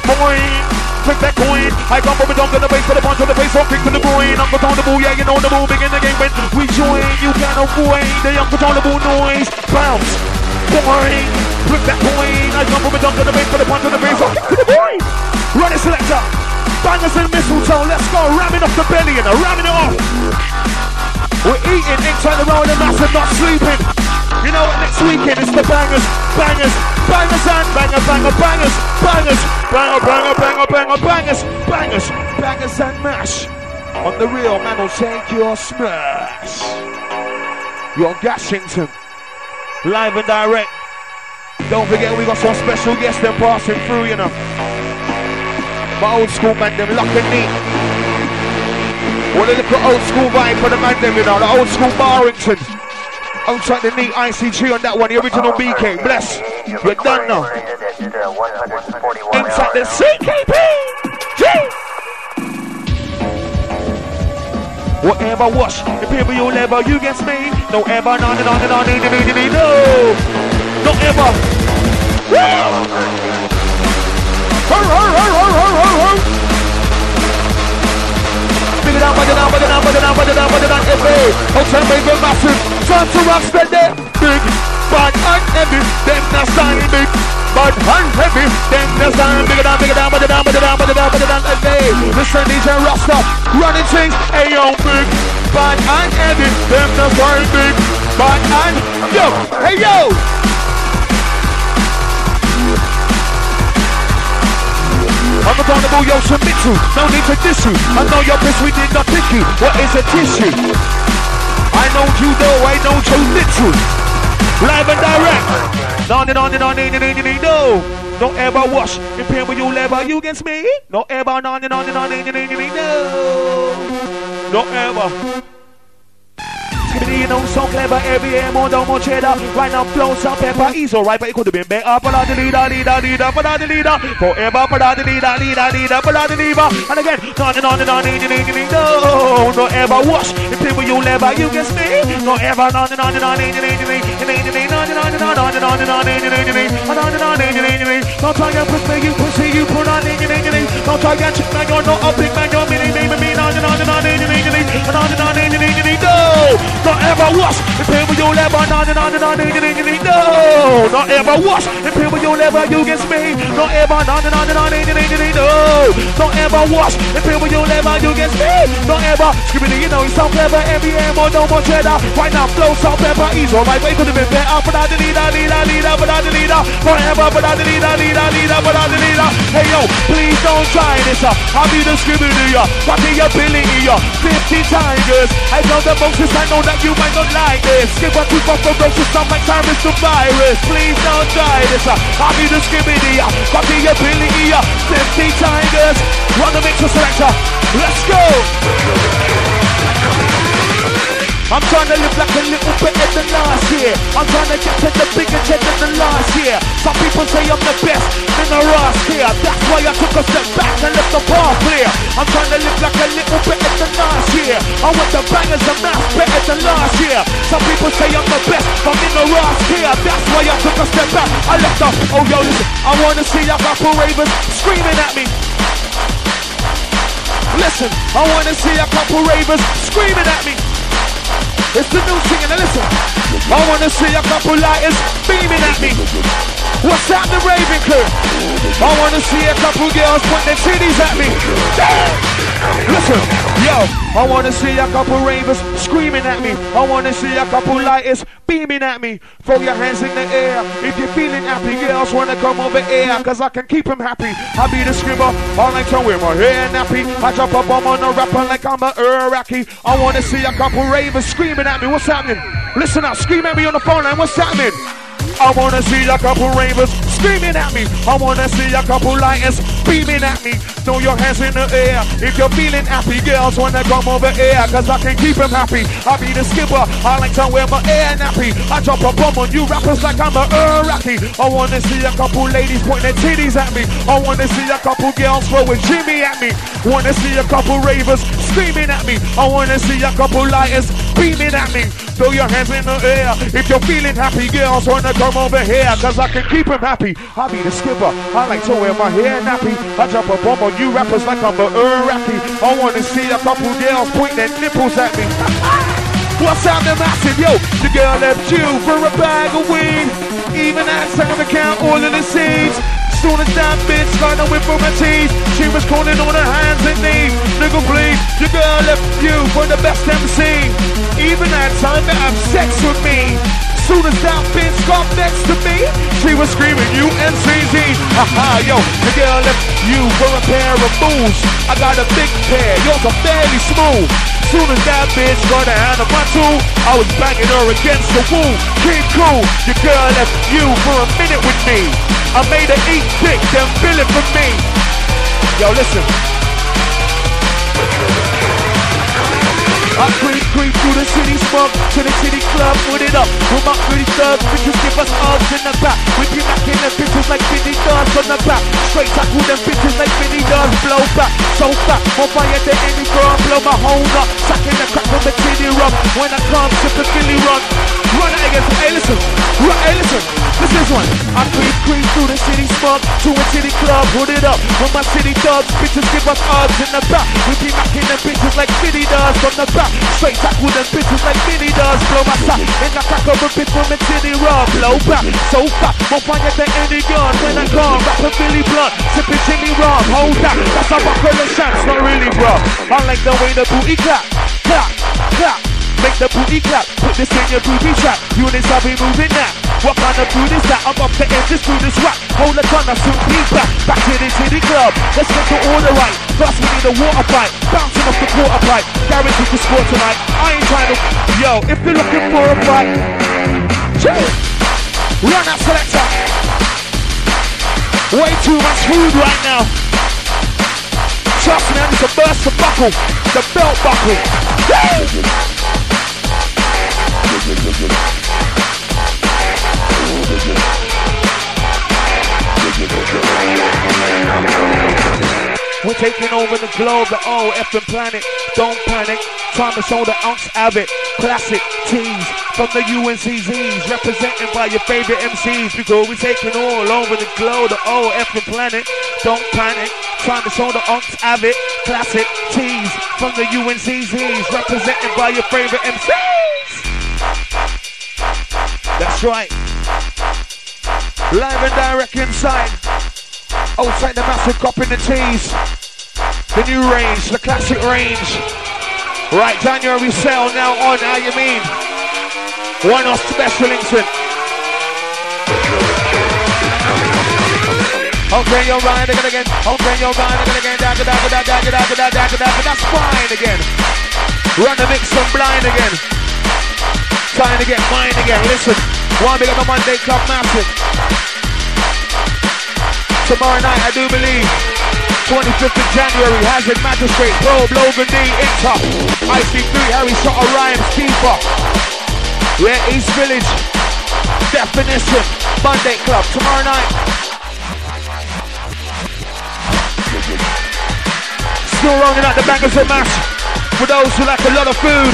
Speaker 4: Boing, click that coin. I come from a dunk in the base for the punch on the face, so kick to the groin. Uncontrollable, yeah, you know the move begin the game when we join. You can't avoid the uncontrollable noise. Bounce, boing, click that coin. I come from a dunk in the base for the punch on the face, so kick to the groin. Run it, selector. Bangers and mistletoe, let's go. Ramming off the belly and ramming it off. We're eating inside the roll and mass and not sleeping. You know what, next weekend it's the bangers, bangers, bangers and banger, banger, bangers, bangers, banger, banger, banger, banger, bangers, bangers, bangers and mash. On the real, man will take your smash. You're Gashington, live and direct. Don't forget we got some special guests them passing through, you know. My old school man, them lock and neat. What a little old school vibe for the man, them, you know, the old school Barrington. Outside the neat ICG on that one, the original BK. Bless. You're done now. Inside the CKP. G. Whatever wash, the people you'll ever, you against me. No ever, no. No ever. Big it down, outside baby massive. Turn to rock steady. Big, bad and heavy. Them not sign big. Bad and heavy. Them not sign. Big it down, heavy. Listen, DJ Rasta, running things. Hey yo, big, bad and heavy. Them not sign big. Bad and yo, hey yo. I'm the vulnerable, yo, submit to. No need to diss you. I know you're pissed, we did not pick you. What is a tissue? I know you know, I know you little. Live and direct. No. Don't ever wash. In pain when you ever, you against me. Don't ever, no. Don't ever. You know, so clever, every air more, no more cheddar. Right now, flow, some pepper, he's alright, but it could have been better. For the leader, forever, for the leader, and again, no, no ever wash. If people you never, you against me, no ever, don't try and push me, you pussy, you put on don't try and check man, you're not a big man, you're mini, no ever wash. If people you never, no, not ever wash. If people you never, you against me, no ever, no, don't ever wash. If people you never, you against me, no ever. Skibbity, you know, it's so clever, every air more, no more cheddar. Right now, flow, salt, pepper, he's alright, but it could have been better. For the leader, forever, for the leader. Hey yo, please don't try this up. I'll be the skibbity, what the ability, 50 tigers. I know the most, I know that you might not like this. Skip what we got for those who sound like time is the virus. Please don't try this. I'll be the skibbity, got the ability, 50 tigers. Run the mixer selector. Let's go. I'm trying to live like a little bit better than last year. I'm trying to get to the bigger cheddar than last year. Some people say I'm the best in the rust here. That's why I took a step back and left the bar clear. I'm trying to live like a little bit better than last year. I want the bangers and mass better than last year. Some people say I'm the best, but I'm in the rust here. That's why I took a step back. I left the, oh yo listen, I wanna see a couple ravers screaming at me. Listen, I wanna see a couple ravers screaming at me. It's the new thing and listen. I wanna see a couple lighters beaming at me. What's that, the raving crew? I wanna see a couple girls put their titties at me. Listen, yo, I wanna see a couple ravers screaming at me. I wanna see a couple lighters beaming at me. Throw your hands in the air if you're feeling happy. Girls wanna come over here, cause I can keep them happy. I be the scribber, I like to wear my hair nappy. I drop a bomb on a rapper like I'm a Iraqi. I wanna see a couple ravers screaming at me. What's happening? Listen up, scream at me on the phone line. What's happening? I wanna see a couple ravers screaming at me. I wanna see a couple lighters beaming at me. Throw your hands in the air if you're feeling happy. Girls wanna come over here, cause I can keep them happy. I be the skipper, I like to wear my hair nappy. I drop a bomb on you rappers like I'm a Iraqi. I wanna see a couple ladies pointing their titties at me. I wanna see a couple girls throwing Jimmy at me. Wanna see a couple ravers screaming at me. I wanna see a couple lighters beaming at me. Throw your hands in the air. If you're feeling happy, girls wanna come over here. Cause I can keep them happy. I be the skipper. I like to wear my hair nappy. I drop a bomb on you rappers like I'm a Iraqi. I wanna see a couple girls point their nipples at me. What's out the massive, yo? The girl left you for a bag of weed. Even that time to count all of the seeds. Soon as that bitch got a whip from her teeth, she was calling on her hands and knees. Nigga please, your girl left you for the best MC. Even that time to have sex with me. Soon as that bitch got next to me, she was screaming UNCZ. Haha, yo, the girl left you for a pair of moves. I got a big pair, yours are fairly smooth. Soon as that bitch got a hand on my tool, I was banging her against the wall. Keep cool, your girl left you for a minute with me. I made her eat dick, then bill it for me. Yo, listen. I creep through the city, smoke to the city club, put it up. With my pretty thugs, bitches give us hugs in the back. We be knocking them bitches like Vinny does on the back. Straight tackle them bitches like Vinny does, blow back. So fat, on fire to any girl, blow my hole up. Sacking the crack from the titty rub. When I come, ship the Philly run. Run it against, hey listen, this is one. I creep through the city, smoke to a city club, put it up. With my city thugs, bitches give us hugs in the back. We be knocking them bitches like Vinny does on the back. Straight tackle them bitches like Vinny does. Blow my sack in the crack of a bitch from the titty rub. Blow back, so fat, more fire than any gun. When I come, rapping Billy Blunt, sipping Jimmy Rum. Hold that, that's a buckle of shots, not really bro. I like the way the booty clap, clap, clap. Make the booty clap, put this in your booby trap. Units I'll be moving now. What kind of food is that? I'm off the edge, just do this rap. Hold the gun, I soon be back. Back to the city club, let's get to order right. First we need a water pipe, bouncing off the quarter pipe. Guaranteed to score tonight, I ain't trying to. Yo, if you're looking for a fight, run that selector. Way too much food right now. Trust me, I need to burst the buckle, the belt buckle. We're taking over the globe, the effing planet. Don't panic, time to show the unks have it. Classic tees from the UNCZs, represented by your favorite MCs. Because we're taking all over the globe, the effing planet. Don't panic, time to show the unks have it. Classic tees from the UNCZs, represented by your favorite MCs. That's right. Live and direct inside. Outside the massive cop in the tees. The new range, the classic range. Right, January sale now on, how you mean? One off Specialington. Okay, you're riding again. Okay, you're riding again. That's fine again. Run the mix and blind again. Trying to get mine again. Listen, one big on the Monday Club Massive. Tomorrow night, I do believe, 25th of January, Hazard Magistrate, Probe, Logan D, Inter, IC3, Harry Shotter, Rhymes, Keeper. Yeah, East Village, Definition, Monday Club, tomorrow night. Still rounding out the bangers and mash, for those who like a lot of food.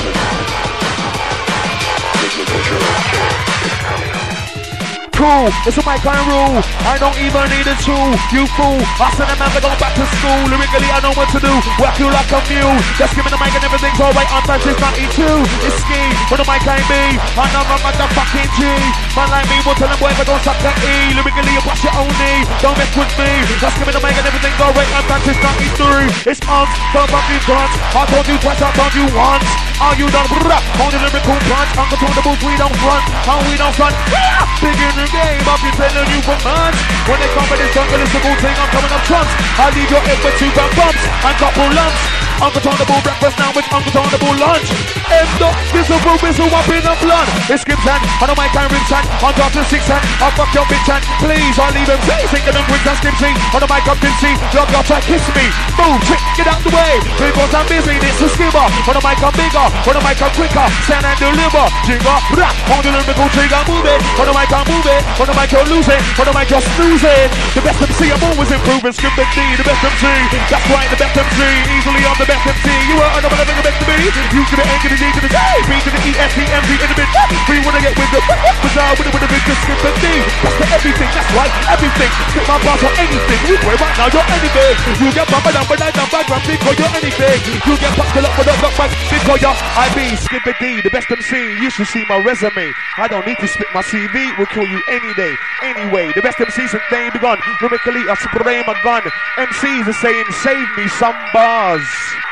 Speaker 4: Cool, it's a my kind of rule. I don't even need a tool, you fool. I said I'm never going back to school. Lyrically, I know what to do. Work you like a mule. Just give me the mic and everything's alright. On time, it's not E2. It's ski, what am I kind be? Another motherfucking G. Man like me, won't tell them boy if I don't suck that E. Lyrically, you watch your own knee. Don't mess with me. Just give me the mic and everything's alright. On time, it's not E3. It's on, don't fucking dance. I told you twice, I told you once. Are you done? Hold the lyrical punch. Uncontrollable, we don't front. And we don't front. Big in the game, I've been telling you for months. When they come with this jungle, it's a good thing, I'm coming up trumps. I leave your head with 2 gun bumps and couple lumps. Uncontrollable breakfast now with uncontrollable lunch. End up, visible whistle up in the blood. It's Gibbs hand, I know my time rims hand. On top to 6 hand, I'll fuck your bitch hand. Please, I'll leave him say, thinking them quick and skimsy. On the mic up can see, y'all try kiss me. Move, chick, get out the way. Because I'm busy, this is skimmer. On the mic I'm bigger, on the mic I'm quicker. Stand and deliver, jigger, rap. On the lyrical trigger, move it. On the mic I'm moving, on the mic you're losing. On the mic you're snoozing. The best MC, I'm always improving. Skip the D, the best MC. That's right, the best MC. Easily I'm the best MC. You are another living the best to me. You give it, ain't giving D to the J, B to the E, F, E, M, V in the mid. We wanna get with the bizarre with the big skip and D. That's the everything, that's right, everything. Skip my bars or anything. We play right now, you're anything. You get bumper down, but I don't back run because you're anything. You get popped up with a lock back because you're IB, skip and D, the best MC. You should see my resume. I don't need to spit my CV, we'll kill you any day. Anyway, the best MCs since they begun. Remically, I spray my gun. MCs are saying, save me some bars.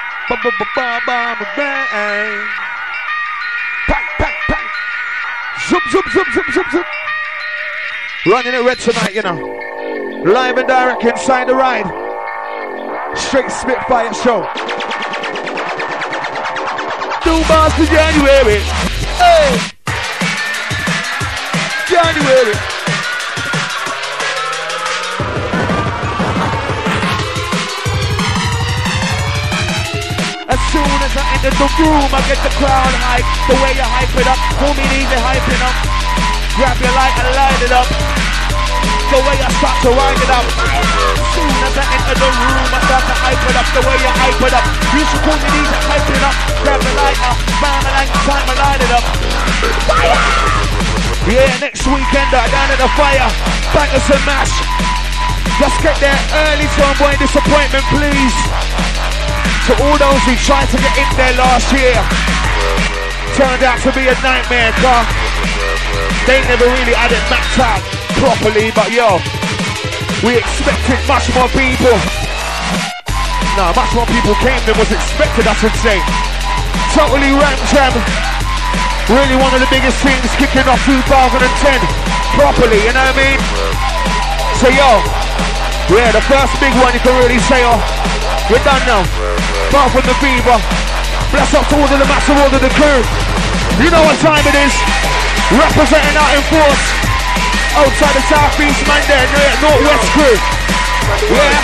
Speaker 4: Bang. Bang. Zoom. Running it red tonight, you know. Live and direct inside the ride. Straight Spitfire show. 2 bars to January. Hey! January. As soon as I enter the room, I get the crowd hype. The way you hype it up, for me easy hyping up. Grab your light and light it up. The way I start to ride it up. As soon as I enter the room, I start to hype it up. The way you hype it up. You should call me easy hyping up. Grab the light up, bam, and time to light it up. Fire! Yeah, next weekend down at the fire. Bangers and mash. Just get there early to avoid disappointment, please. To all those who tried to get in there last year, turned out to be a nightmare, car. They never really had it mapped out properly, but yo, we expected much more people. No, much more people came than was expected, I should say. Totally ramp jam. Really one of the biggest things kicking off 2010 properly, you know what I mean? So yo, yeah, the first big one you can really say, oh, we're done now. Apart from the fever. Bless up to all of the massive, all of the crew. You know what time it is. Representing out in force. Outside the Southeast man there, Northwest crew. Yeah.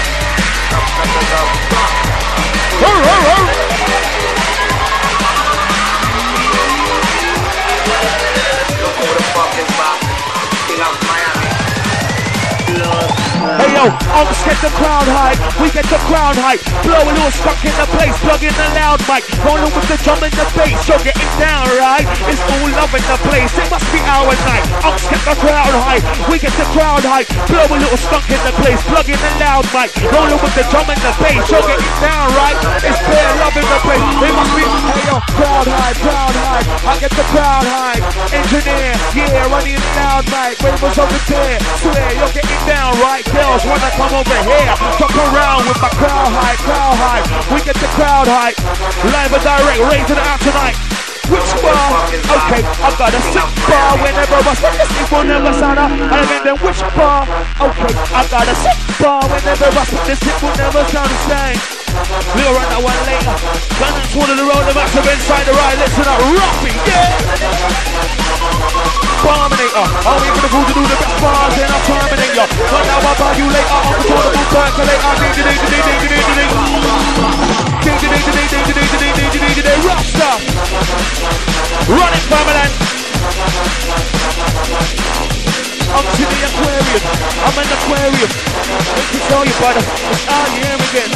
Speaker 4: Hey yo, Unks get the crowd hype, we get the crowd hype. Blow a little stuck in the place, plug in the loud mic. Rolling with the drum and the bass, you're getting down, right? It's all love in the place, it must be our night. Unks get the crowd hype, we get the crowd hype. Blow a little stuck in the place, plug in the loud mic. Rolling with the drum and the bass, you're getting down, right? It's bare love in the place, it must be. Hey yo, crowd hype, I get the crowd hype. Engineer, yeah, running the loud mic. Ravers over there, swear you're getting down, right? Girls wanna come over here, jump around with my crowd hype. We get the crowd hype. Live and direct, raising it out tonight. Which bar? Okay, I got a sick bar. Whenever I spit this, it will never sound up. And then which bar? Okay, I got a sick bar. Whenever I spit this, it will never sound the same. We'll run that one later. Gunners wanted to roll the massive inside the ride. Listen up, Ruffy, yeah! Barminator, are we gonna go to do the best bars in our Terminator? Right now I'll buy you later, I'll control the boot percolator. Rough stuff. Run it, permanent. I'm to the aquarium. I'm an aquarium. Let me tell you, brother, it's our year again.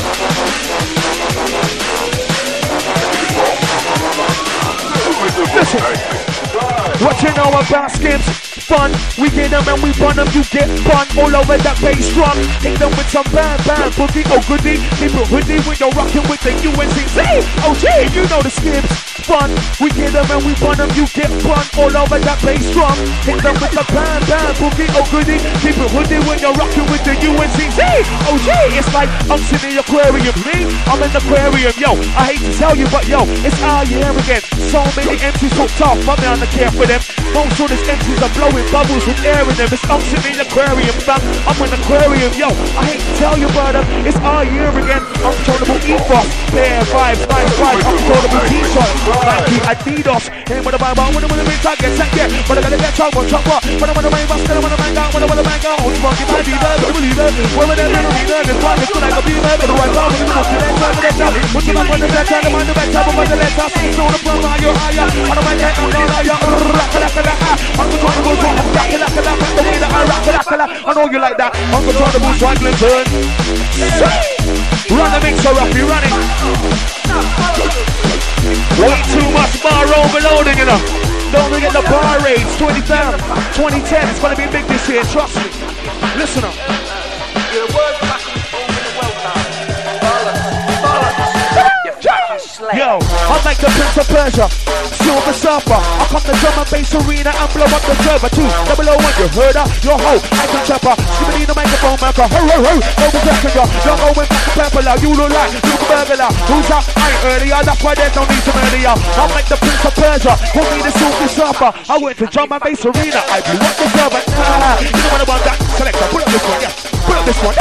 Speaker 4: Listen, what you know about skips? Fun, we get them and we bun them, you get fun all over that bass drum. Hit them with some bam boogie, oh goodie. People hoodie when you're rocking with the UNCZ. Oh gee, you know the skips. Fun, we get them and we bun them, you get fun all over that bass drum. Hit them with the bam boogie, oh goodie. People hoodie when you're rocking with the UNCZ. Oh gee, it's like I'm sitting in the aquarium. Me, I'm in the aquarium, yo. I hate to tell you, but yo, it's our year again. So many MCs hooked off, I'm not care for them. Most of these MCs are blowing bubbles with air in them. It's I'm sitting in the aquarium, fam. I'm in the aquarium, yo. I hate to tell you, brother, it's our year again. Uncontrollable ethos, pair vibes, nice vibes, uncontrollable t-shirt, Nike, Adidas. Hey, what about when the big target set, yeah. But I gotta get trouble, chop what? When I wanna bang bust, when I wanna bang out, when I wanna bang out. Oh, fuck, if I be there, I believe it. When they're gonna be there, it's like it's like a beaver, but the right now, we're gonna get that, we're gonna get what you like when the best time, the best time, but the left us, so the front line, you're higher. I don't mind that, I'm uncontrollable, the way that I rock, I know you like that. Uncontrollable, swaggling turn. Run the mixer up, you run it. Way too much bar overloading, you know. Don't forget the bar rates, 2010. It's gonna be big this year, trust me. Listen up.
Speaker 1: You're the worst fucking fool in the world, darling. Bollocks. You fucking slave.
Speaker 4: Yo, I'm like the Prince of Persia, Silver Surfer. I come to drum and bass arena and blow up the server. 200 you heard her, your hoe, I can chopper. Skipping in the microphone maker, ho ho ho, over messenger. You're going back to purple, you look like you burglar. Who's up? I ain't earlier, that's why there's no need to murder ya. I'm like the Prince of Persia, call me the Silver Surfer. I went to drum and bass arena, I blew up the server. You know what I want that? Selector, put up this one, yeah. Put up this one.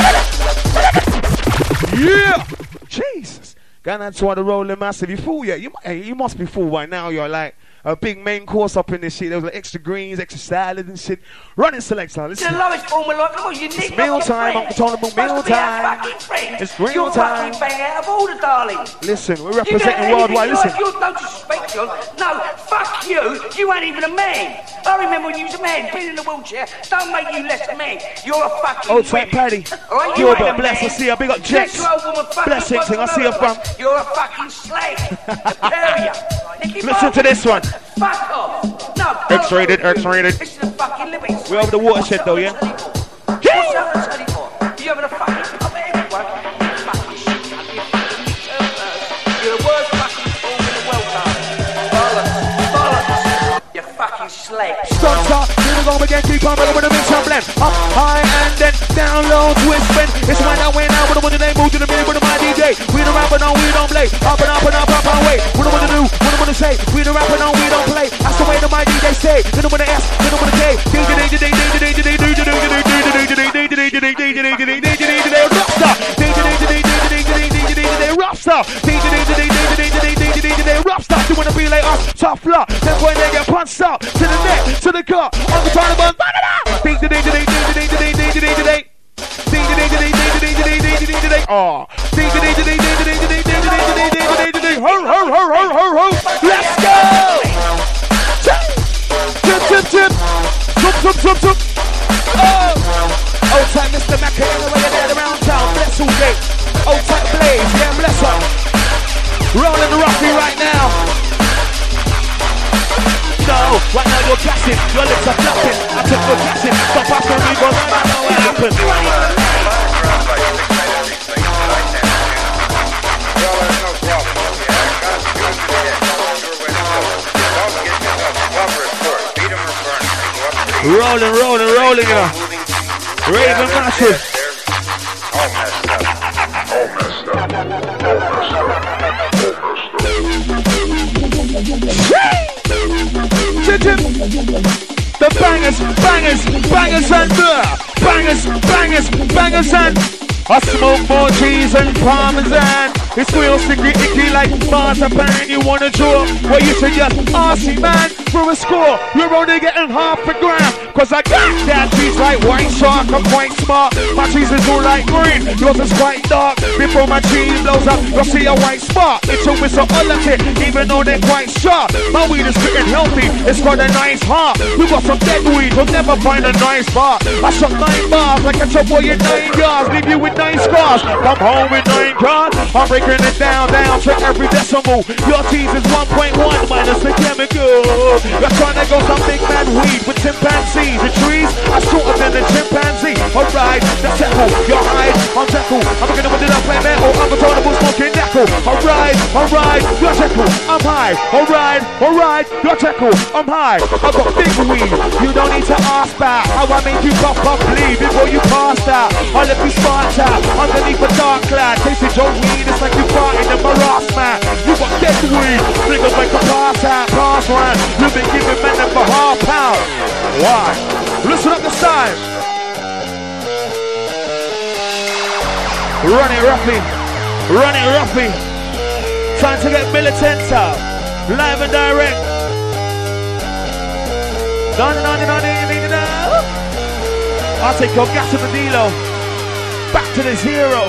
Speaker 4: Yeah! Jesus. Going on to the rolling massive. You fool, yeah? You must be fool by now. You're like a big main course up in this shit. There was like extra greens, extra salad and shit. Running selector. Listen.
Speaker 1: It's the lowest form of life. Look, you need
Speaker 4: meal time. I'm talking about meal time. It's real
Speaker 1: You're
Speaker 4: time.
Speaker 1: fucking bang out of order, darling.
Speaker 4: Listen, we're representing worldwide. Listen.
Speaker 1: You're no disrespect, John. No, fuck you. You ain't even a man. I remember when you was a man, been in a wheelchair. Don't make you less a man. You're a fucking
Speaker 4: Old tight Paddy.
Speaker 1: Right,
Speaker 4: Gilbert, bless. I see her. Big up Jets. Blessings. I see her from.
Speaker 1: You're a fucking slave. Superior.
Speaker 4: Listen to this one.
Speaker 1: Fuck off. No.
Speaker 4: X-rated, X-rated.
Speaker 1: This is the fucking limits.
Speaker 4: We're over the watershed though, yeah?
Speaker 1: What's that on telly for? You having a fucking pop at everyone? Fucking shit. You're the worst fucking fool in the world, darling. Bollocks. You fucking slave.
Speaker 4: Stop, here we go again, keep on rolling with the mix and blend. Up high and then down low, twist, bend. It's when I went out with the one they move to the middle with my DJ. We the rapper, no, we don't play. Up and up and up, up and away. What do I wanna do? What do I wanna say? We the rapper, no, we don't play. That's the way that my DJ say. Then I'm gonna S, then I'm gonna K. Rockstar, you wanna be like us, tough luck. Then when they get punched up to the neck, to the gut, on the trying to buzz, let's go! Tip. Old time Mr. Mac in the way there around town, bless all day. Old time Blaze, yeah, bless up. Rolling the Rocky right now. No, right now you're gassing, your lips are flapping. I took your gassing, stop asking me, but I know what happened. Rolling, you know. Raven Massive. The bangers and I smoke more cheese and parmesan. It's real sticky, icky like marzipan. You wanna draw? Well, you should just ask me, man. For a score, you're only getting half a gram. Cause I got that cheese like white shark. I'm quite smart. My cheese is all like green. Yours is quite dark. Before my cheese blows up, you'll see a white spark. It's a whistle all of it, even though they're quite sharp. My weed is getting healthy. It's got a nice heart. We got some dead weed. You'll never find a nice bar. I shot 9 bars. I catch a boy in 9 yards. Leave you with 9 scars. Come home with 9 cards. I'm breaking it down, check every decimal. Your cheese is 1.1 minus the chemical. You're trying to go some big man weed with chimpanzees. The trees are shorter than a chimpanzee. Alright, that's settle. You're high, I'm tackle. I'm gonna do that play metal. I'm a total smoking knuckle. Alright, you're tackle. I'm high. Alright, you're tackle. I'm high. I've got big weed. You don't need to ask about how I make you pop up bleed before you pass out. I'll let you start out underneath a dark cloud. Tasting your weed, it's like you farting in my ass, man. You got dead weed, niggas make a pass round. You've been giving men them for £1/2. Why? Listen up this time. Run it roughly. Time to get militant out. Live and direct. I'll take your gas to the dealer. Back to the zero.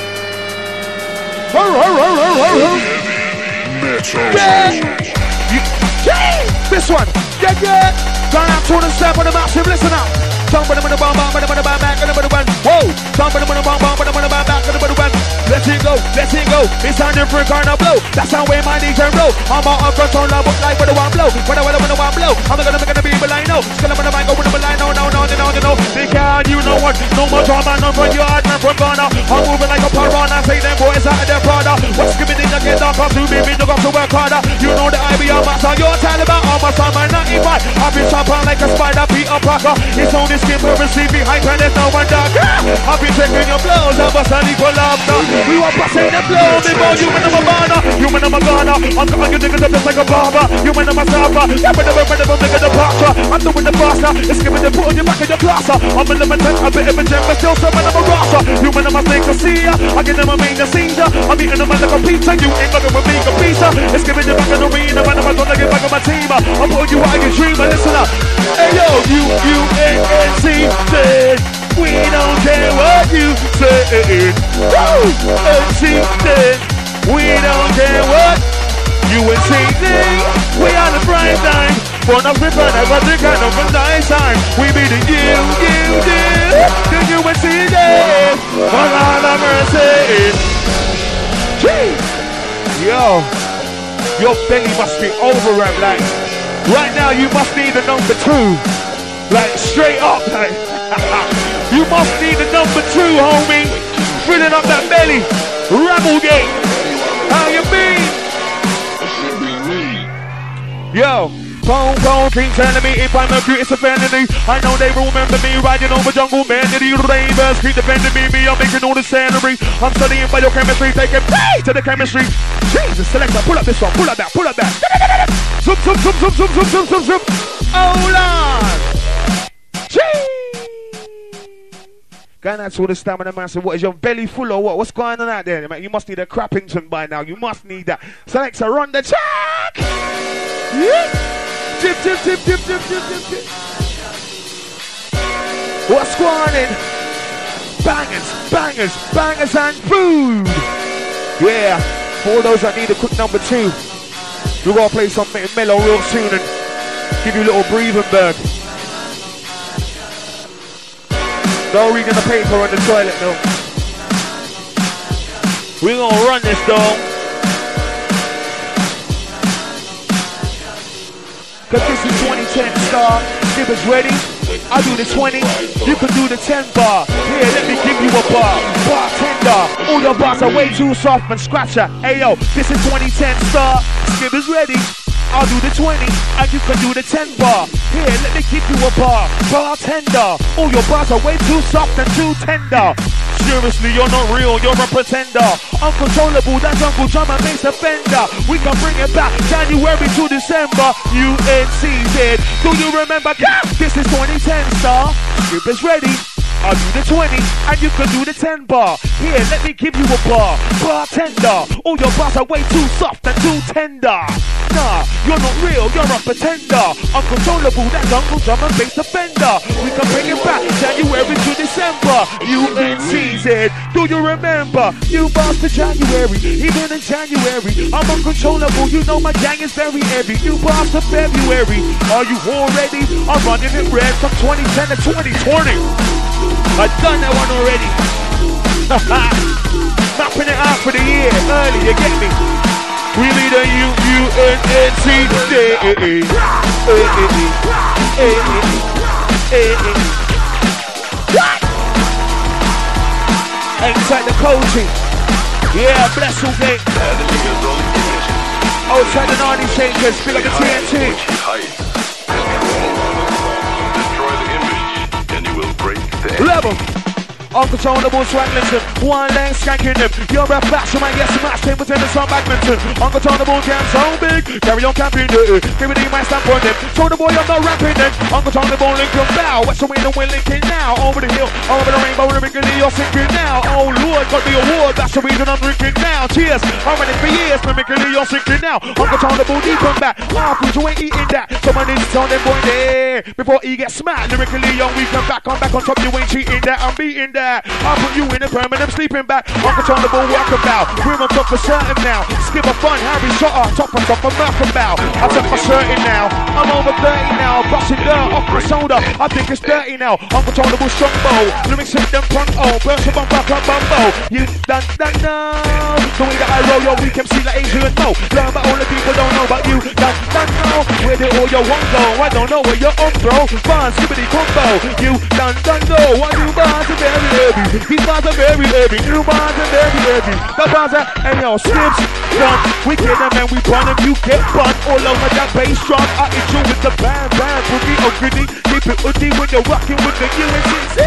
Speaker 4: This one. Yeah. Going out to the step on the massive. Listen up. Whoa. Let it go. roll. It's on different kind of blow. That's how way my DJ roll. I'm out of control, I look like when I want blow. When I want blow. I'm gonna make the people I know. Still I'm gonna make over the line. No. They can't, you know what? No more drama, no more yard, man from Ghana. I'm moving like a piranha. Say them boys out of their brother. What's giving in again? Don't come to me, you got to work harder. You know that I be a master. You're Taliban, I'm a son, my 95. I've been chopping like a spider, Peter Parker. It's only skin for receiving hype and there's no one dark. I've been taking your blows, I'm a sunny for laughter. We were busting the blow, before you man, I'm a burner. You man, I'm a gunner. I'm cutting you niggas up just like a barber. You man, I'm a server. Yeah, whenever make a departure. I'm doing the faster. It's giving the put on your back in your classer. I'm a limited, a bit of a gem, but still some man, I'm a rasher. You man, I'm a snake to see ya. I give them a main seizure. I'm eating them like a pizza. You ain't gonna make a pizza. It's giving you back in the arena, man, I'm gonna get back on my team. I'm putting you out of your dream, listen up. Hey yo, U-U-N-N-C-Z. We don't care what you say. Woo! N-C-Z. We don't care what you and C-Z. We are the prime time. For nothing but I got the kind of a nice time. We be the U-U-D. The U-N-C-Z. For all the mercy. Yo, your belly must be overwrapped, like right now you must need a number 2. Like straight up, like you must need a number 2, homie. Filling up that belly. Rabblegate. How you mean? Yo. Phone, keep telling me if I'm a cute, it's a felony. I know they remember me riding over jungle man. The ravers keep defending me, I'm making all the scenery. I'm studying biochemistry, taking pay to the chemistry. Jesus, selector, pull up this one, pull up that. Zoom. Hold on. Going out to all the stamina man, so what is your belly full or what? What's going on out there, man? You must need a Crappington by now, you must need that. Selector, run the track. Yeah. Tip. What's going on? Bangers and food. Yeah, for all those that need a quick number 2, we're gonna play something mellow real soon and give you a little breathing berg. No reading the paper on the toilet, no. We're gonna run this though. Cause this is 2010 star, Skipper's ready. I do the 20, you can do the 10 bar. Here, let me give you a bar. Bartender, all your bars are way too soft and scratcher. Ayo, this is 2010 star, Skipper's ready. I'll do the 20, and you can do the 10 bar. Here, let me give you a bar. Bartender, all your bars are way too soft and too tender. Seriously, you're not real, you're a pretender. Uncontrollable, that's Uncle Drum and Bass Offender. We can bring it back January to December. UNCZ, do you remember? This is 2010 star, Skip is ready. I'll do the 20, and you can do the 10 bar. Here, let me give you a bar. Bartender, all your bars are way too soft and too tender. Nah, you're not real, you're a pretender. Uncontrollable, that's Uncle Drum and Bass Offender. We can bring it back January to December. UNCZ, do you remember? New bars for January, even in January. I'm uncontrollable, you know my gang is very heavy. New bars for February, are you all ready? I'm running it red from 2010 to 2020. I've done that one already. Mapping it out for the year early, you get me? We be the UNNC. Inside the coaching. Yeah, bless you, mate. Outside the 90 changers, big up the TNT. Level. Uncontrollable Swanglington, one leg skanking them. You're a fashion man, yes, match team with tennis on badminton. Uncontrollable can so big, carry on camping the give me my stamp on them. Show the boy I'm not rapping them. Uncontrollable Lincoln bow. What's the way the wind linking now? Over the hill, over the rainbow, lyrically you're sinking now. Oh Lord, got the award, that's the reason I'm drinking now. Cheers, I'm running for years, mimically you're sinking now. Uncontrollable D come back, you ain't eating that. Someone needs to tell them boy there, before he gets smacked. Lyrically young, we come back on top, you ain't cheating that, I'm beating that. that. I put you in a permanent sleeping bag. Uncontrollable walking bow. We're on top for certain now. Skip a fun, Harry Shotter, top on top of Malcolm bow. I took for certain now. I'm over 30 now. Busting dirt off my shoulder. I think it's dirty now. Uncontrollable strongbow. Lyrics hit them pronto. Burst your bumper club bumbo. You done know. The way that I roll your weak MC like Adrian Mo. Learn but only people don't know about you. Done know. Where did all your one go? I don't know where you're on, bro. Fun, skibbity combo. You done know. What you bars are very heavy. These bars are very heavy. You bars are very heavy. The bars are, and yo, skips, done. We kill them and we burn them. You get bun all over that bass drum. I hit you with the band, boogie, or gritty. Keep it hoodie when you're rocking with the UNCC.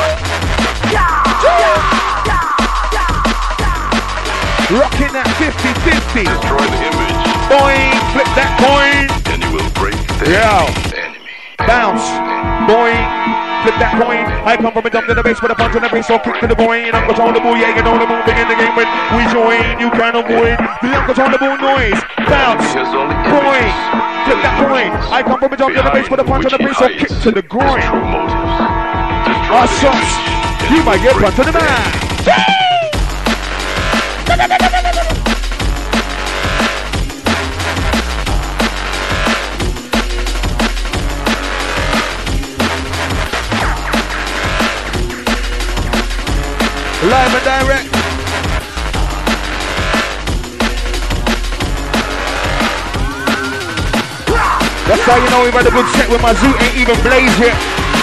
Speaker 4: Rocking that 50-50.
Speaker 5: Destroy the image.
Speaker 4: Boing, flip that coin.
Speaker 5: And you will break the enemy.
Speaker 4: Bounce. Boing. Flip that coin. I come from a dump to the base with a punch on the base, so kick to the boing. Uncontrollable, yeah, you know the moving in the game when we join. You can't avoid the uncontrollable noise. Bounce. Boing. Flip that coin. I come from a dump to the base with a punch on the base, so kick to the groin. Our shots. You might get run to the man. Live and direct. That's how you know we've had a good set with my zoo ain't even blaze yet.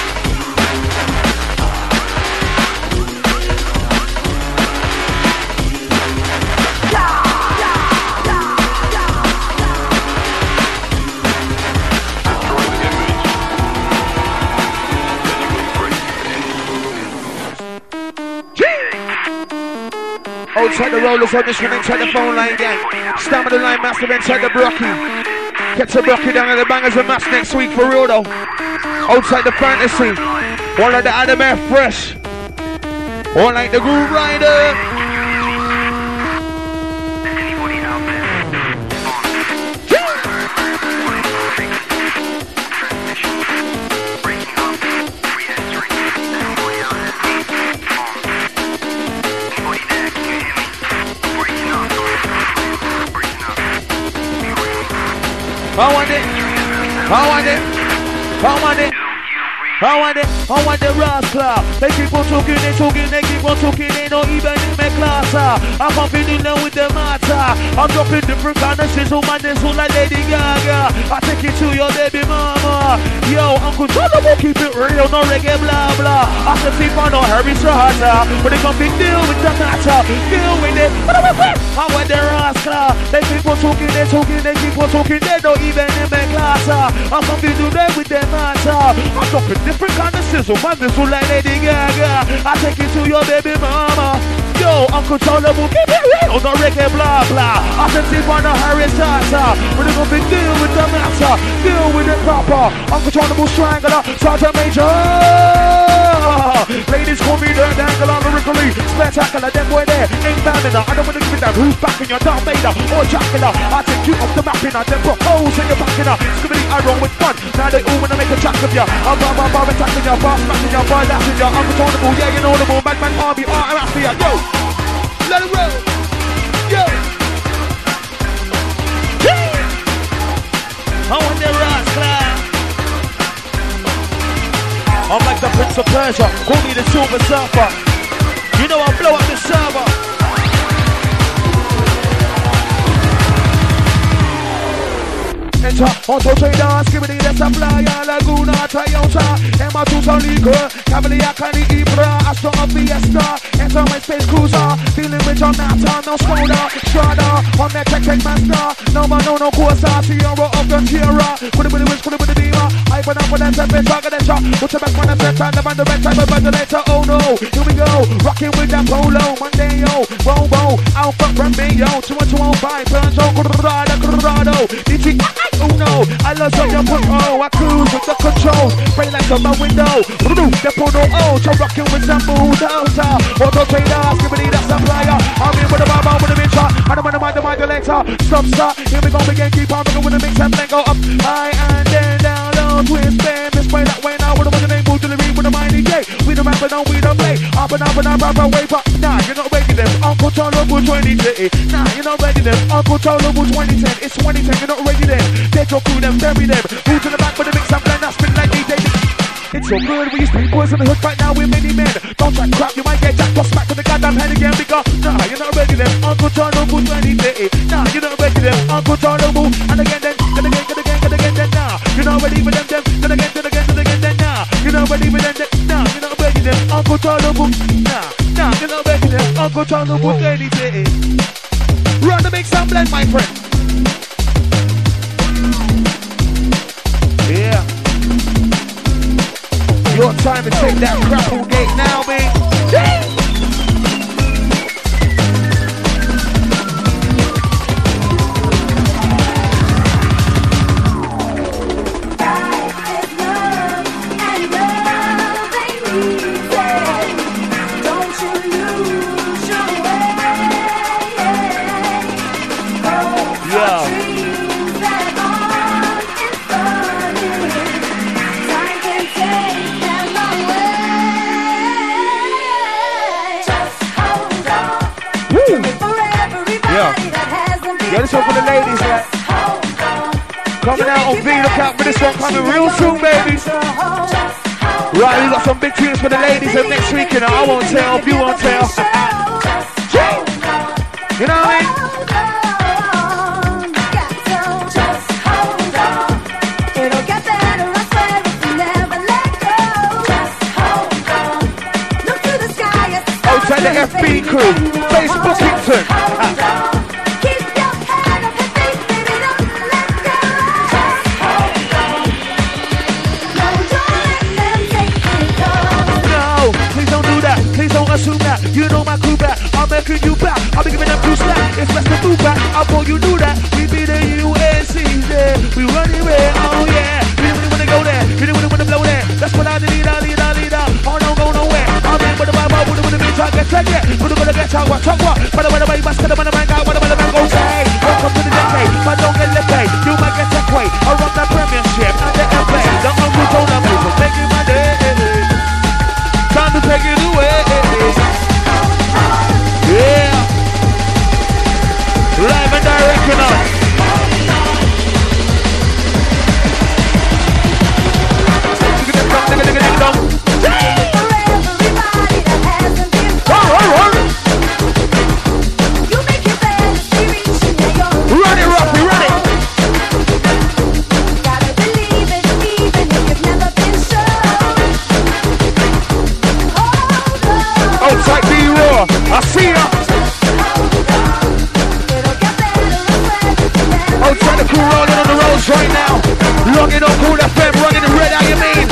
Speaker 4: Outside the rollers on this one, inside the phone line gang. Stamina line massive inside the Brocky. Get the Brocky down at the Bangers and Mass next week for real though. Outside the fantasy. One like the Adam F Fresh. One like the Groove Rider. I want the rascal. They keep on talking, they keep on talking, they don't even in my class. I'm confident now with the matter. I'm dropping different kind of shit, so man, this whole like Lady Gaga. I take it to your baby mama. Yo, uncontrollable, keep it real, no reggae, blah, blah. I can see for no Harry Strata. But they come big deal with the matter. Deal with it. I want the rascal. They keep on talking, they keep on talking, they don't even in my class. I'm confident with the matter. I'm dropping different kind of sizzle, man, this will like Lady Gaga. I take it to your baby mama. Yo, uncontrollable, keep it real, no reggae, blah, blah. I can see for no Harry Strata. But they gonna deal with the matter. Deal with it proper. Uncontrollable strangler, Sergeant Major. Ladies call me the dangler, lyrically spectacular, them boy there ain't stamina. I don't wanna give it that who's back in your Darth Vader or Dracula. I take you off the map in then propose and you're back in her. Skibbity, I roll with fun. Now they all wanna make a track of ya. I'm attacking ya, bar smashing ya, bar lashing ya. Uncontrollable, yeah, you know the more Madman Army, I'm after ya. Yo, let it roll. Yo, I want the rascal. I'm like the Prince of Persia, call me the Silver Surfer. You know I'll blow up the server. Enter, auto trader, skibbity, the supplier, Laguna, Toyota, Emma Tuta Liquor, Cavalier, Cani Ibra, Astro of Fiesta, enter my space cruiser, feeling rich on that time, no Skoda, Strada, on that tech master, no man, no Corsa, Sierra of the Tierra, put it with the wish, put it with the beamer, I put up with that separate target and shot, put your back on the set, and the band, type of ventilator, oh no, here we go, rocking with that polo, Monday, yo, Bobo, Alpha from me, yo, 2125, Peugeot, Colorado, DT, oh no, I love how you put I cruise with the controls. Spray lights on my window. They put no so rocking with some bulldozer. Auto trader, skibbity, that supplier. I'm in with the barber, with the bitch. I don't mind the modulator. Stop, start. Here we go again. Keep on moving with the mix and then go up high and then down low. Twist, bam, this way, that way now. With the name, delivery with the mighty J. We the rapper, no, we don't play. I Up and up and up, up and wave up. Nah, you're not ready then. Uncle Tolerable 2010. Nah, you're not ready then. Uncle Tolerable 2010. It's 2010, you're not ready then. Dead your crew them, bury them. Who to the back for the mix and blend, that's been like DJ. It's so good, we used to be boys in the hood, right now we're many men. Don't try crap, you might get jacked, tossed back to the goddamn head again. Because, nah, you're not ready then. Uncle Tolerable 2010. Nah, you're not ready then. Uncle Tolerable. And again then, then nah. You're not ready for them, then again, then nah. You're not ready for them, nah. You're not ready then. Uncle Tolerable. Nah, you're not ready then. Uncle Tolerable 2010. Run the mix and blend, my friend. Yeah. Your time to take that grapple gate now, man. Yeah, this one for the ladies, right? Coming out on V, look out for this one coming real soon, baby. Right, we got some big tunes for the ladies and next week, you know, I won't tell if you won't tell. You know what I mean? Outside the FB crew, Facebookington. Assume that you know my crew back. I'm making you back. I'll be giving them two slack. It's best to move back. I thought you knew that. We be the UNC there. We run away. Oh yeah. We didn't really wanna go there. We didn't really wanna blow there. That's what I need. Oh, don't go nowhere. I'm in with the Bible. With the bitch, I get check it. We're gonna get out. What? By the way, must get the man out. What the man go say? Welcome to the decade. But don't get left pay. You might get check way. I run that premiership. And the play. The uncle told them to take it my day. Time to take it away. Yeah. Live and direct, you know. Run it, Ruffy, run it. Gotta believe it, even if you've never been shown. Outside B-Raw, I see ya. Outside the crew rolling on the roads right now. Logging on Cool FM, running the red, how you mean?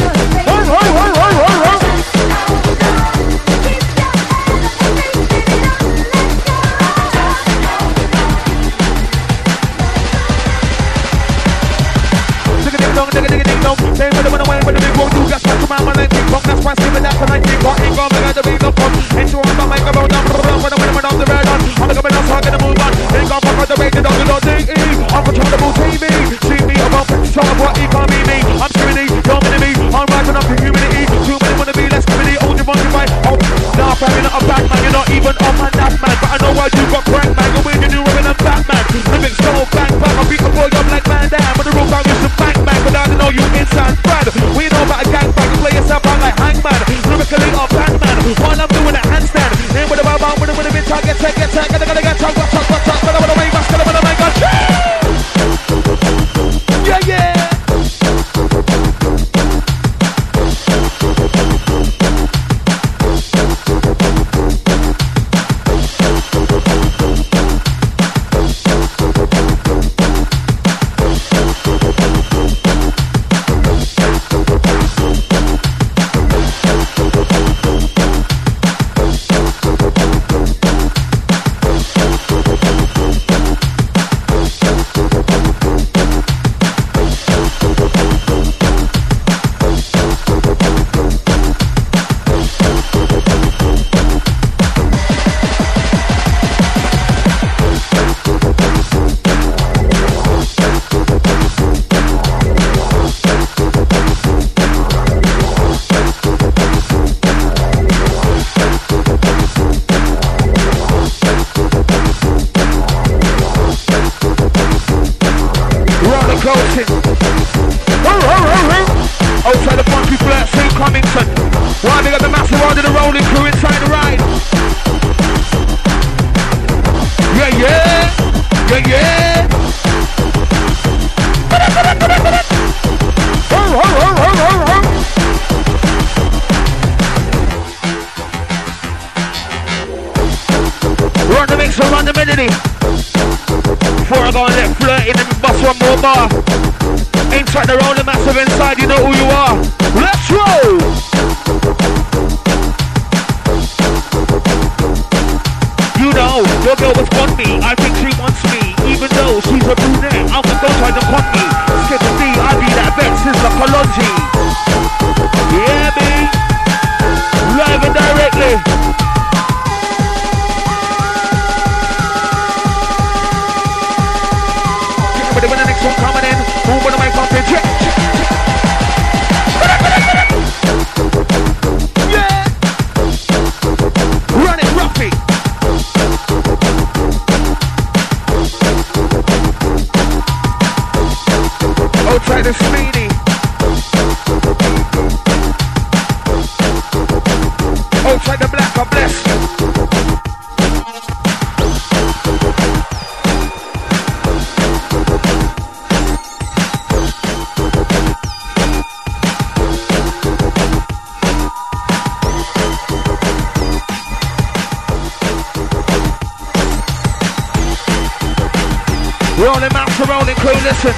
Speaker 4: They really wanna win with the big one. You got to come out, my name, big pop. That's why I'm skipping that, cause I keep walking. Go, I got the big up pop. And you want my mic about down, when I win off the red on. I'm coming out, so I'm gonna move on. Ain't gonna fuck out the rated on the D.E. I'm controllable TV. See me, I'm up, so I'm what he can't be me. I'm skinny, you're mini me. I'm rising up in humidity. Too many wanna be less committee. Only one you fight. Oh, nah, fam, you're not a bad man. You're not even on my nap, man. But I know why you got crank, man. You're winning, you're winning, I'm Batman. Lyrics so bang, bang. I beat the boy up like man down. But the rule out is the bang, bang. But I don't know you inside Brad. We know about a gangbang. You play yourself out like hangman. Lyrically or Batman. While I'm doing a handstand. Ain't with a bow, with a bitch, I get tech. Gotta get talk, what's up. But I wanna wave, I'm still my God. Yeah. Run the mix and run the melody. Before I go and let flirting and bust one more bar. Inside the rolling massive inside, you know who you are. Let's roll! You know, your girl was on me. I think she wants me. Even though she's a brunette, I'm gonna go try to pump me. Skip to me, I be that vex is like a Kalonji. Yeah, me. Live and directly. Get ready when the next one coming in. Who wanna make something? Yeah. Run it, Ruffy. Outside the Speedy. Outside the Black, I'm blessed. Rolling mouse, rolling crew, listen.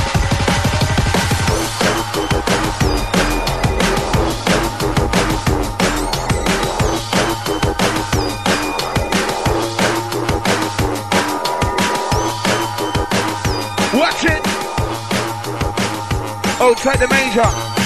Speaker 4: Watch it. Outside the major.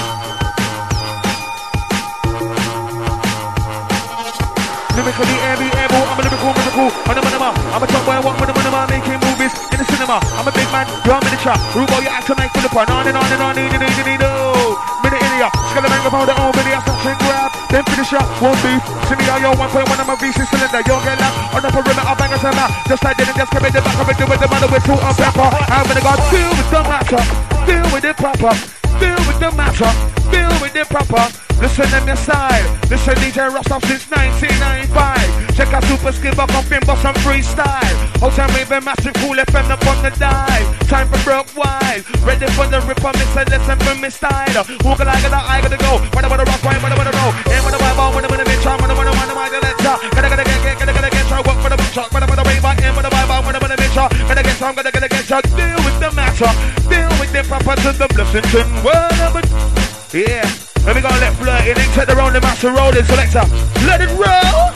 Speaker 4: Lyrically, able, I'm a lyrical miracle. I'm a top boy, what making movies in the cinema. I'm a big man, you're in the trap. Rubo, you act to make Philippa. On and on and on, need. Minute in here, Scalamanga found their own video, stop and grab. Then finish up, one beef. See me, yo, 1.1 of my VC cylinder. You'll get left on the perimeter, I'll bang us and just like didn't just come in the back of it, do with the mother with salt and pepper. I'm gonna go deal with the matter, deal with it proper, deal with the matter, deal with it proper. Listen to your side, listen DJ Rostov since 1995. Check out Super Skip up on Fimbo, some freestyle. Whole time we've been massive, cool FM up on the dive. Time for broke wide, ready for the ripper, miss a lesson from me style. Who can I gotta go, when I wanna rock, when I wanna roll. And when I wanna win a bitch, I'm gonna get shot. Gotta get shot, work for the book shot. When I wanna wave back, and when I wanna win a bitch, gonna get shot, gonna get shot. Deal with the matter, deal with the proper to the blessing. Yeah. Let me go and let flirt in, take the rolling master rolling selector. Let it roll.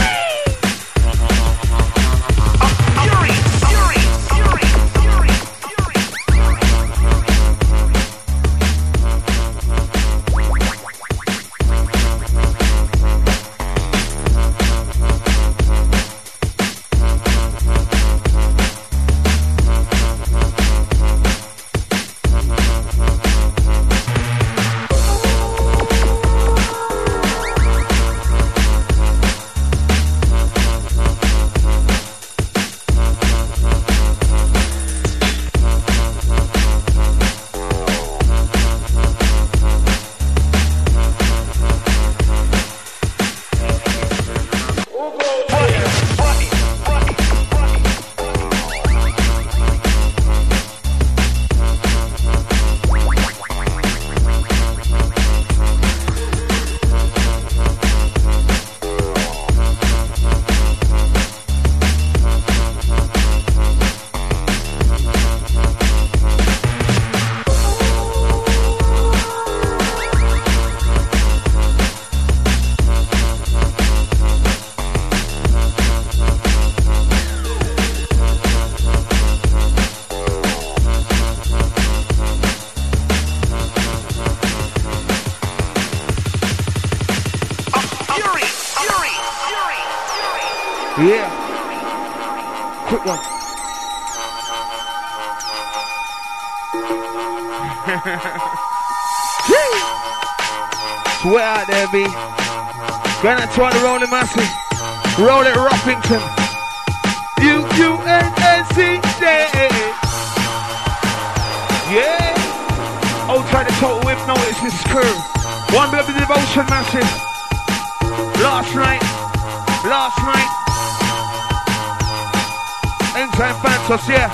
Speaker 4: Yeah. Quick one. Swear out there, B. Gonna try to roll it massive. Roll it Ruffington. UNNCJ. Yeah. Oh, try to total whip notice this crew. One bit of the devotion massive. Last night. Anytime Fantos, yeah.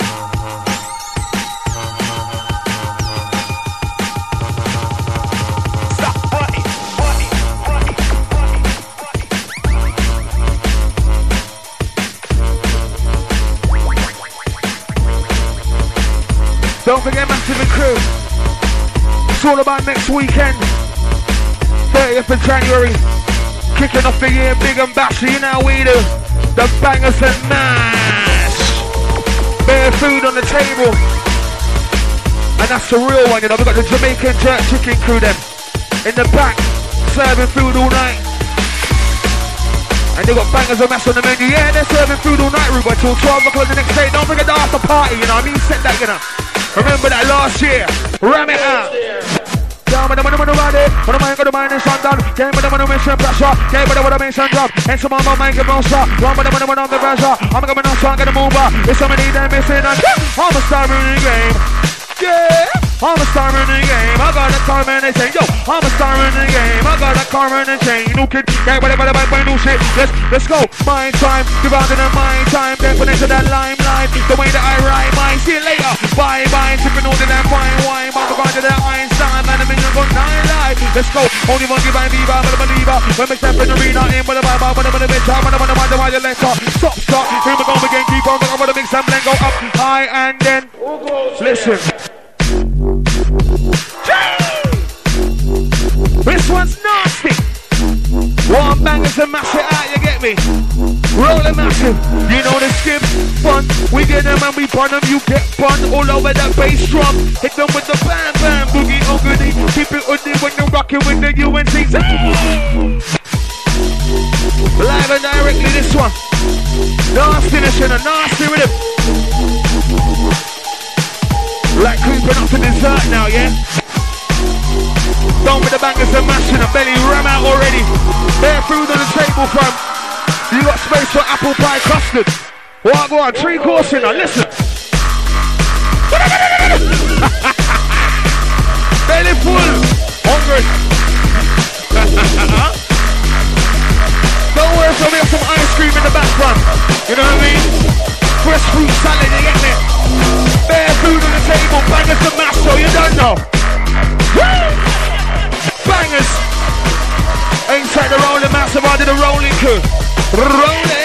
Speaker 4: Don't forget Massive and Crew. It's all about next weekend. 30th of January. Kicking off the year big and bashy. You know how we do. The bangers and mash. Bare food on the table. And that's the real one, you know. We've got the Jamaican jerk chicken crew them in the back, serving food all night. And they got bangers and mash on the menu. Yeah, they're serving food all night, Ruben, till 12 o'clock the next day. Don't forget the after party, you know. I mean, set that, you know. Remember that last year. Ram it out. Yeah, but I'm gonna ride it. But I'm gonna mind this undone. Yeah, but I'm gonna mission pressure. Yeah, but I'm gonna make some drop. And some of my mind get more shot. One, but I'm gonna the pressure. I'm gonna start getting move up. If somebody that missing, I'm a star in the game. Yeah, I'm a star in the game. I got a car and they say, yo, I'm a star in the game. I got a car and a chain. New kid, yeah, whatever the bike, new shit. Let's go. My time, give out to the my time. Then put into that limelight. The way that I ride mine. See you later. Bye bye. Tipping all to that fine wine. I'm going to that Einstein. Man, I'm in your nine life. Let's go. Only one give by Viva, but I'm a believer. When we step in the arena, in with the Bible, but I'm in the bitch. I'm gonna why the letter. Stop. Here we go again. Keep on. I'm gonna mix and blend. Go up high and then. Listen. This one's nasty. One bangers and mash it out, you get me? Rolling massive, you know the skip fun. We get them and we burn them, you get bun all over that bass drum. Hit them with the bam bam boogie oh goodie. Keep it with when you're rocking with the UNC. Live and directly this one. Nastiness in a nasty rhythm. Like creeping up to dessert now, yeah? Down with the bangers and mash in the belly, ram out already. Bare food on the table from. You got space for apple pie custard. What, go on, 3 course in now, listen. Belly full, hungry. Don't worry, so we have some ice cream in the background. You know what I mean? Fresh fruit salad, you get me? Bare food on the table, bangers and mash, so you don't know. Woo! Bangers! Inside the rolling massive, I did a rolling crew. Rolling!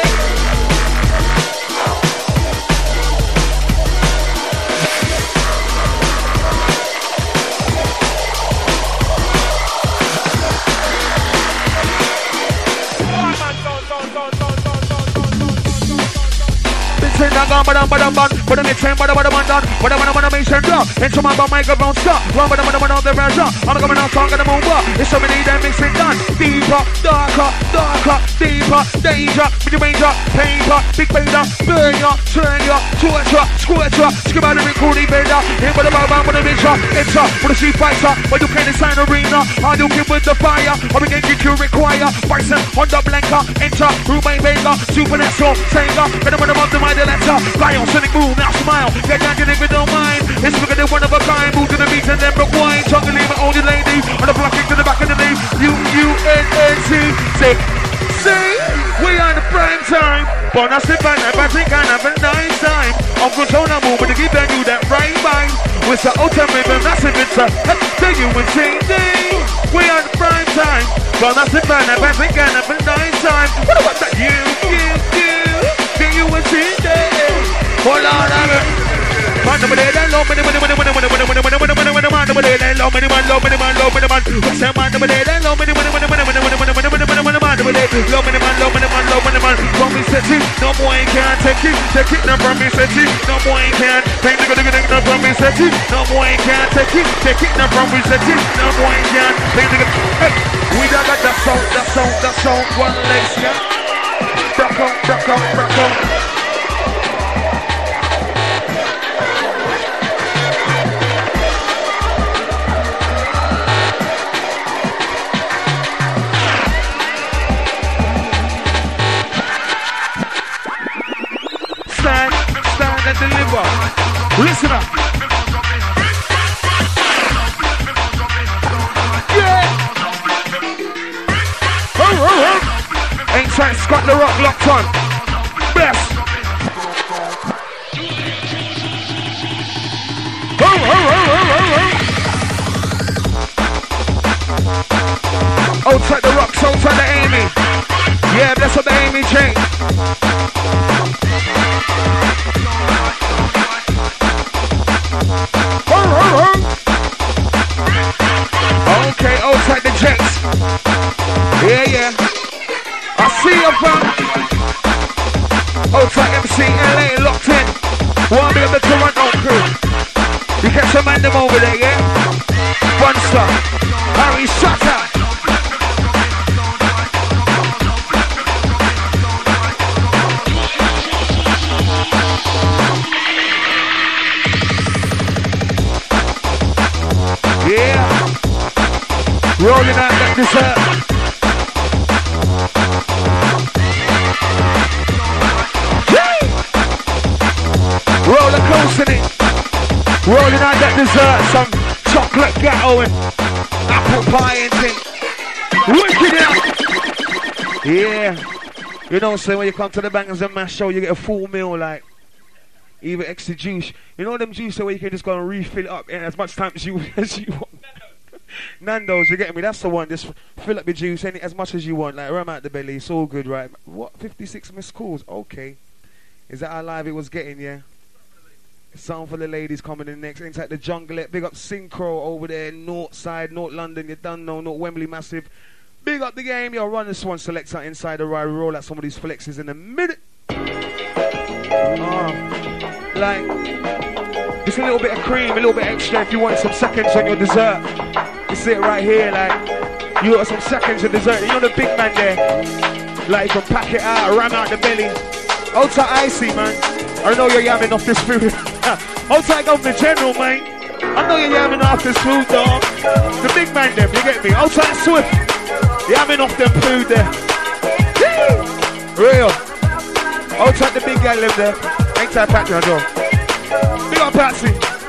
Speaker 4: But I'm saying, but I'm done. But I'm gonna make sure drop. Into my microphone stop. Run, but I'm gonna the version. I'm gonna talk to the move up. It's somebody that makes it done. Deeper, darker, deeper, danger, big danger, paper, big paper, burn ya, turn ya, torture, scorcher, skip out the recording bender. Here with the bomb, with the bitcher, enter, with the street fighter, but you can't sign arena. I do keep with the fire. Or we can get you require. Bison on the blanker, enter, Ruben Baker, supernatural, Sanger, get them up to my letter. Lion, sonic boom, now smile. Get down to live with no mind. It's looking at one of a kind. Move to the beat and then broke wine. Tongue and leave it on the lady. On the block to the back of the knee. U-U-N-N-C. See, we are the prime time. But I sit back and I think I have a nice time. Uncle Tona move with the give and you that right mind. With the ultimate and massive it's a the UNC thing. We are the prime time. But I sit back and I think I have a nice time. What about that? You. The UNC thing. Hold on, man, over there, then low, money, man, over there, then low, from me set it, no boy can't take it, no from me set it, no boy can't, take it, no from me set it, no boy can't take it, no from me set it, no boy can't, take it, hey, we done got that sound, one leg, yeah, rock on. Stand and deliver. Listen up. Yeah. Ain't sight Scott the Rock locked on. Best. Outside the Rocks, outside the Amy. Yeah, that's what the Amy chain. Okay, outside the Jets. Yeah. I see you from outside MC LA locked in. One bit of the Toronto crew. You catch some man them over there, yeah? One star. Harry Shutter. Yeah. Rolling out that dessert. Roller coaster in it. Rolling out that dessert. Some chocolate ghetto and apple pie and thing. Wicked out. Yeah. You know what I'm saying? When you come to the Bangers and Mash show, you get a full meal, like even extra juice. You know them juice where you can just go and refill it up in as much time as you want. Nando's, you get me? That's the one. Just fill up your juice as much as you want. Like rum out the belly. It's all good, right? What? 56 missed calls? Okay. Is that how live it was getting? Yeah. Something for the ladies coming in next. Inside the jungle. Big up Synchro over there, North Side, North London. You done know, North Wembley massive. Big up the game. Yo, run this one selector inside the ride. Roll out some of these flexes in a minute. Like, just a little bit of cream, a little bit extra if you want some seconds on your dessert. You see it right here, like, you got some seconds of dessert. You know the big man there? Like, you can pack it out, ram out the belly. Hold tight, icy, man. I know you're yamming off this food. Hold tight, Governor General, man. I know you're yamming off this food, dog. The big man there, you get me? Hold tight, Swift. Yamming off them food there. Real. Hold tight, the big guy live there. Ain't tight, Patsy, I know. Big up, Patsy.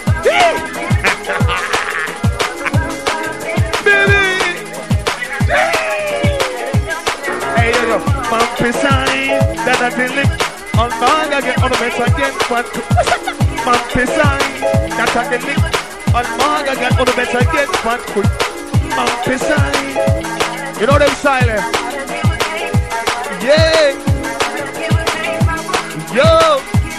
Speaker 4: Hey, yo, man, precise. That I can live. On my get on the mess again, but man precise, that I can live. On my get on the mess again, but man precise. You know them silent. Yeah. Yo.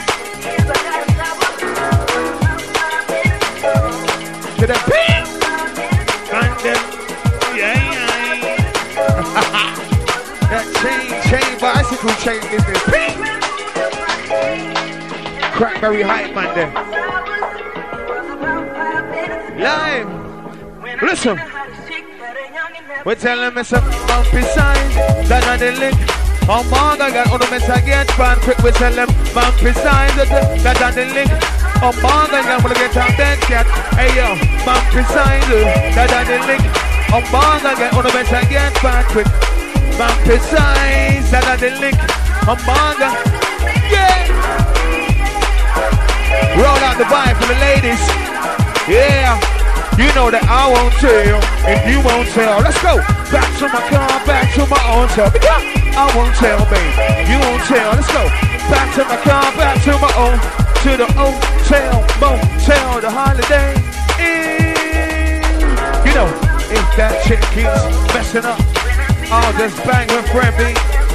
Speaker 4: To the beat. And them. Yeah. That chain, bicycle chain business. Beat. Crackberry hype man there. Live. Listen. We tell them it's a bumpy sign. That on the link. Oh my God, got on the mess again. Fan quick, we tell them bumpy sign. That on the link. Oh my God, got to get out that cat. Hey yo, bumpy sign. That on the link. Oh my God, got on the mess again. Fan quick. Bumpy sign. That on the link. Oh my God. Yeah. Roll out the vibe for the ladies. Yeah. You know that I won't tell if you won't tell. Let's go. Back to my car, back to my own tell. I won't tell, babe. You won't tell. Let's go. Back to my car, back to my own. To the hotel, motel, the holiday Inn. You know, if that chick keeps messing up, I'll just bang her friend, B.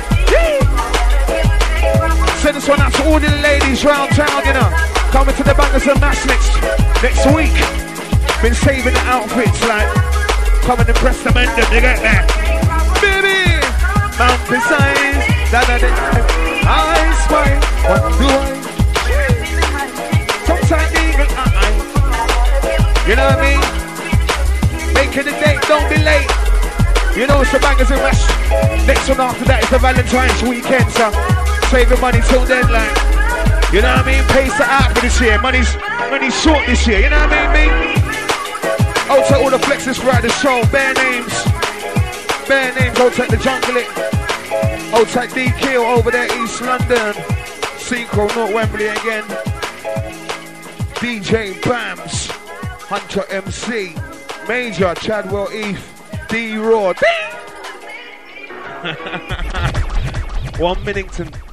Speaker 4: Send this one out to all the ladies round town, you know. Coming to the Bangers and Mash next week. Been saving the outfits, like, come and impress the men, you get that? Baby, mountain signs, I spy, what do I? Sometimes even you know what I mean? Making the date, don't be late. You know it's the Bangers and Mash. Next one after that is the Valentine's weekend, so save your money till then, like, you know what I mean? Pace it out for this year. Money's short this year, you know what I mean, me? I'll take all the flexes throughout the show. Bare names. I'll take the jungle it. I'll take D-Kill over there, East London. Synchro, North Wembley again. DJ Bams. Hunter MC. Major, Chadwell Eve. D-Raw. One Minnington.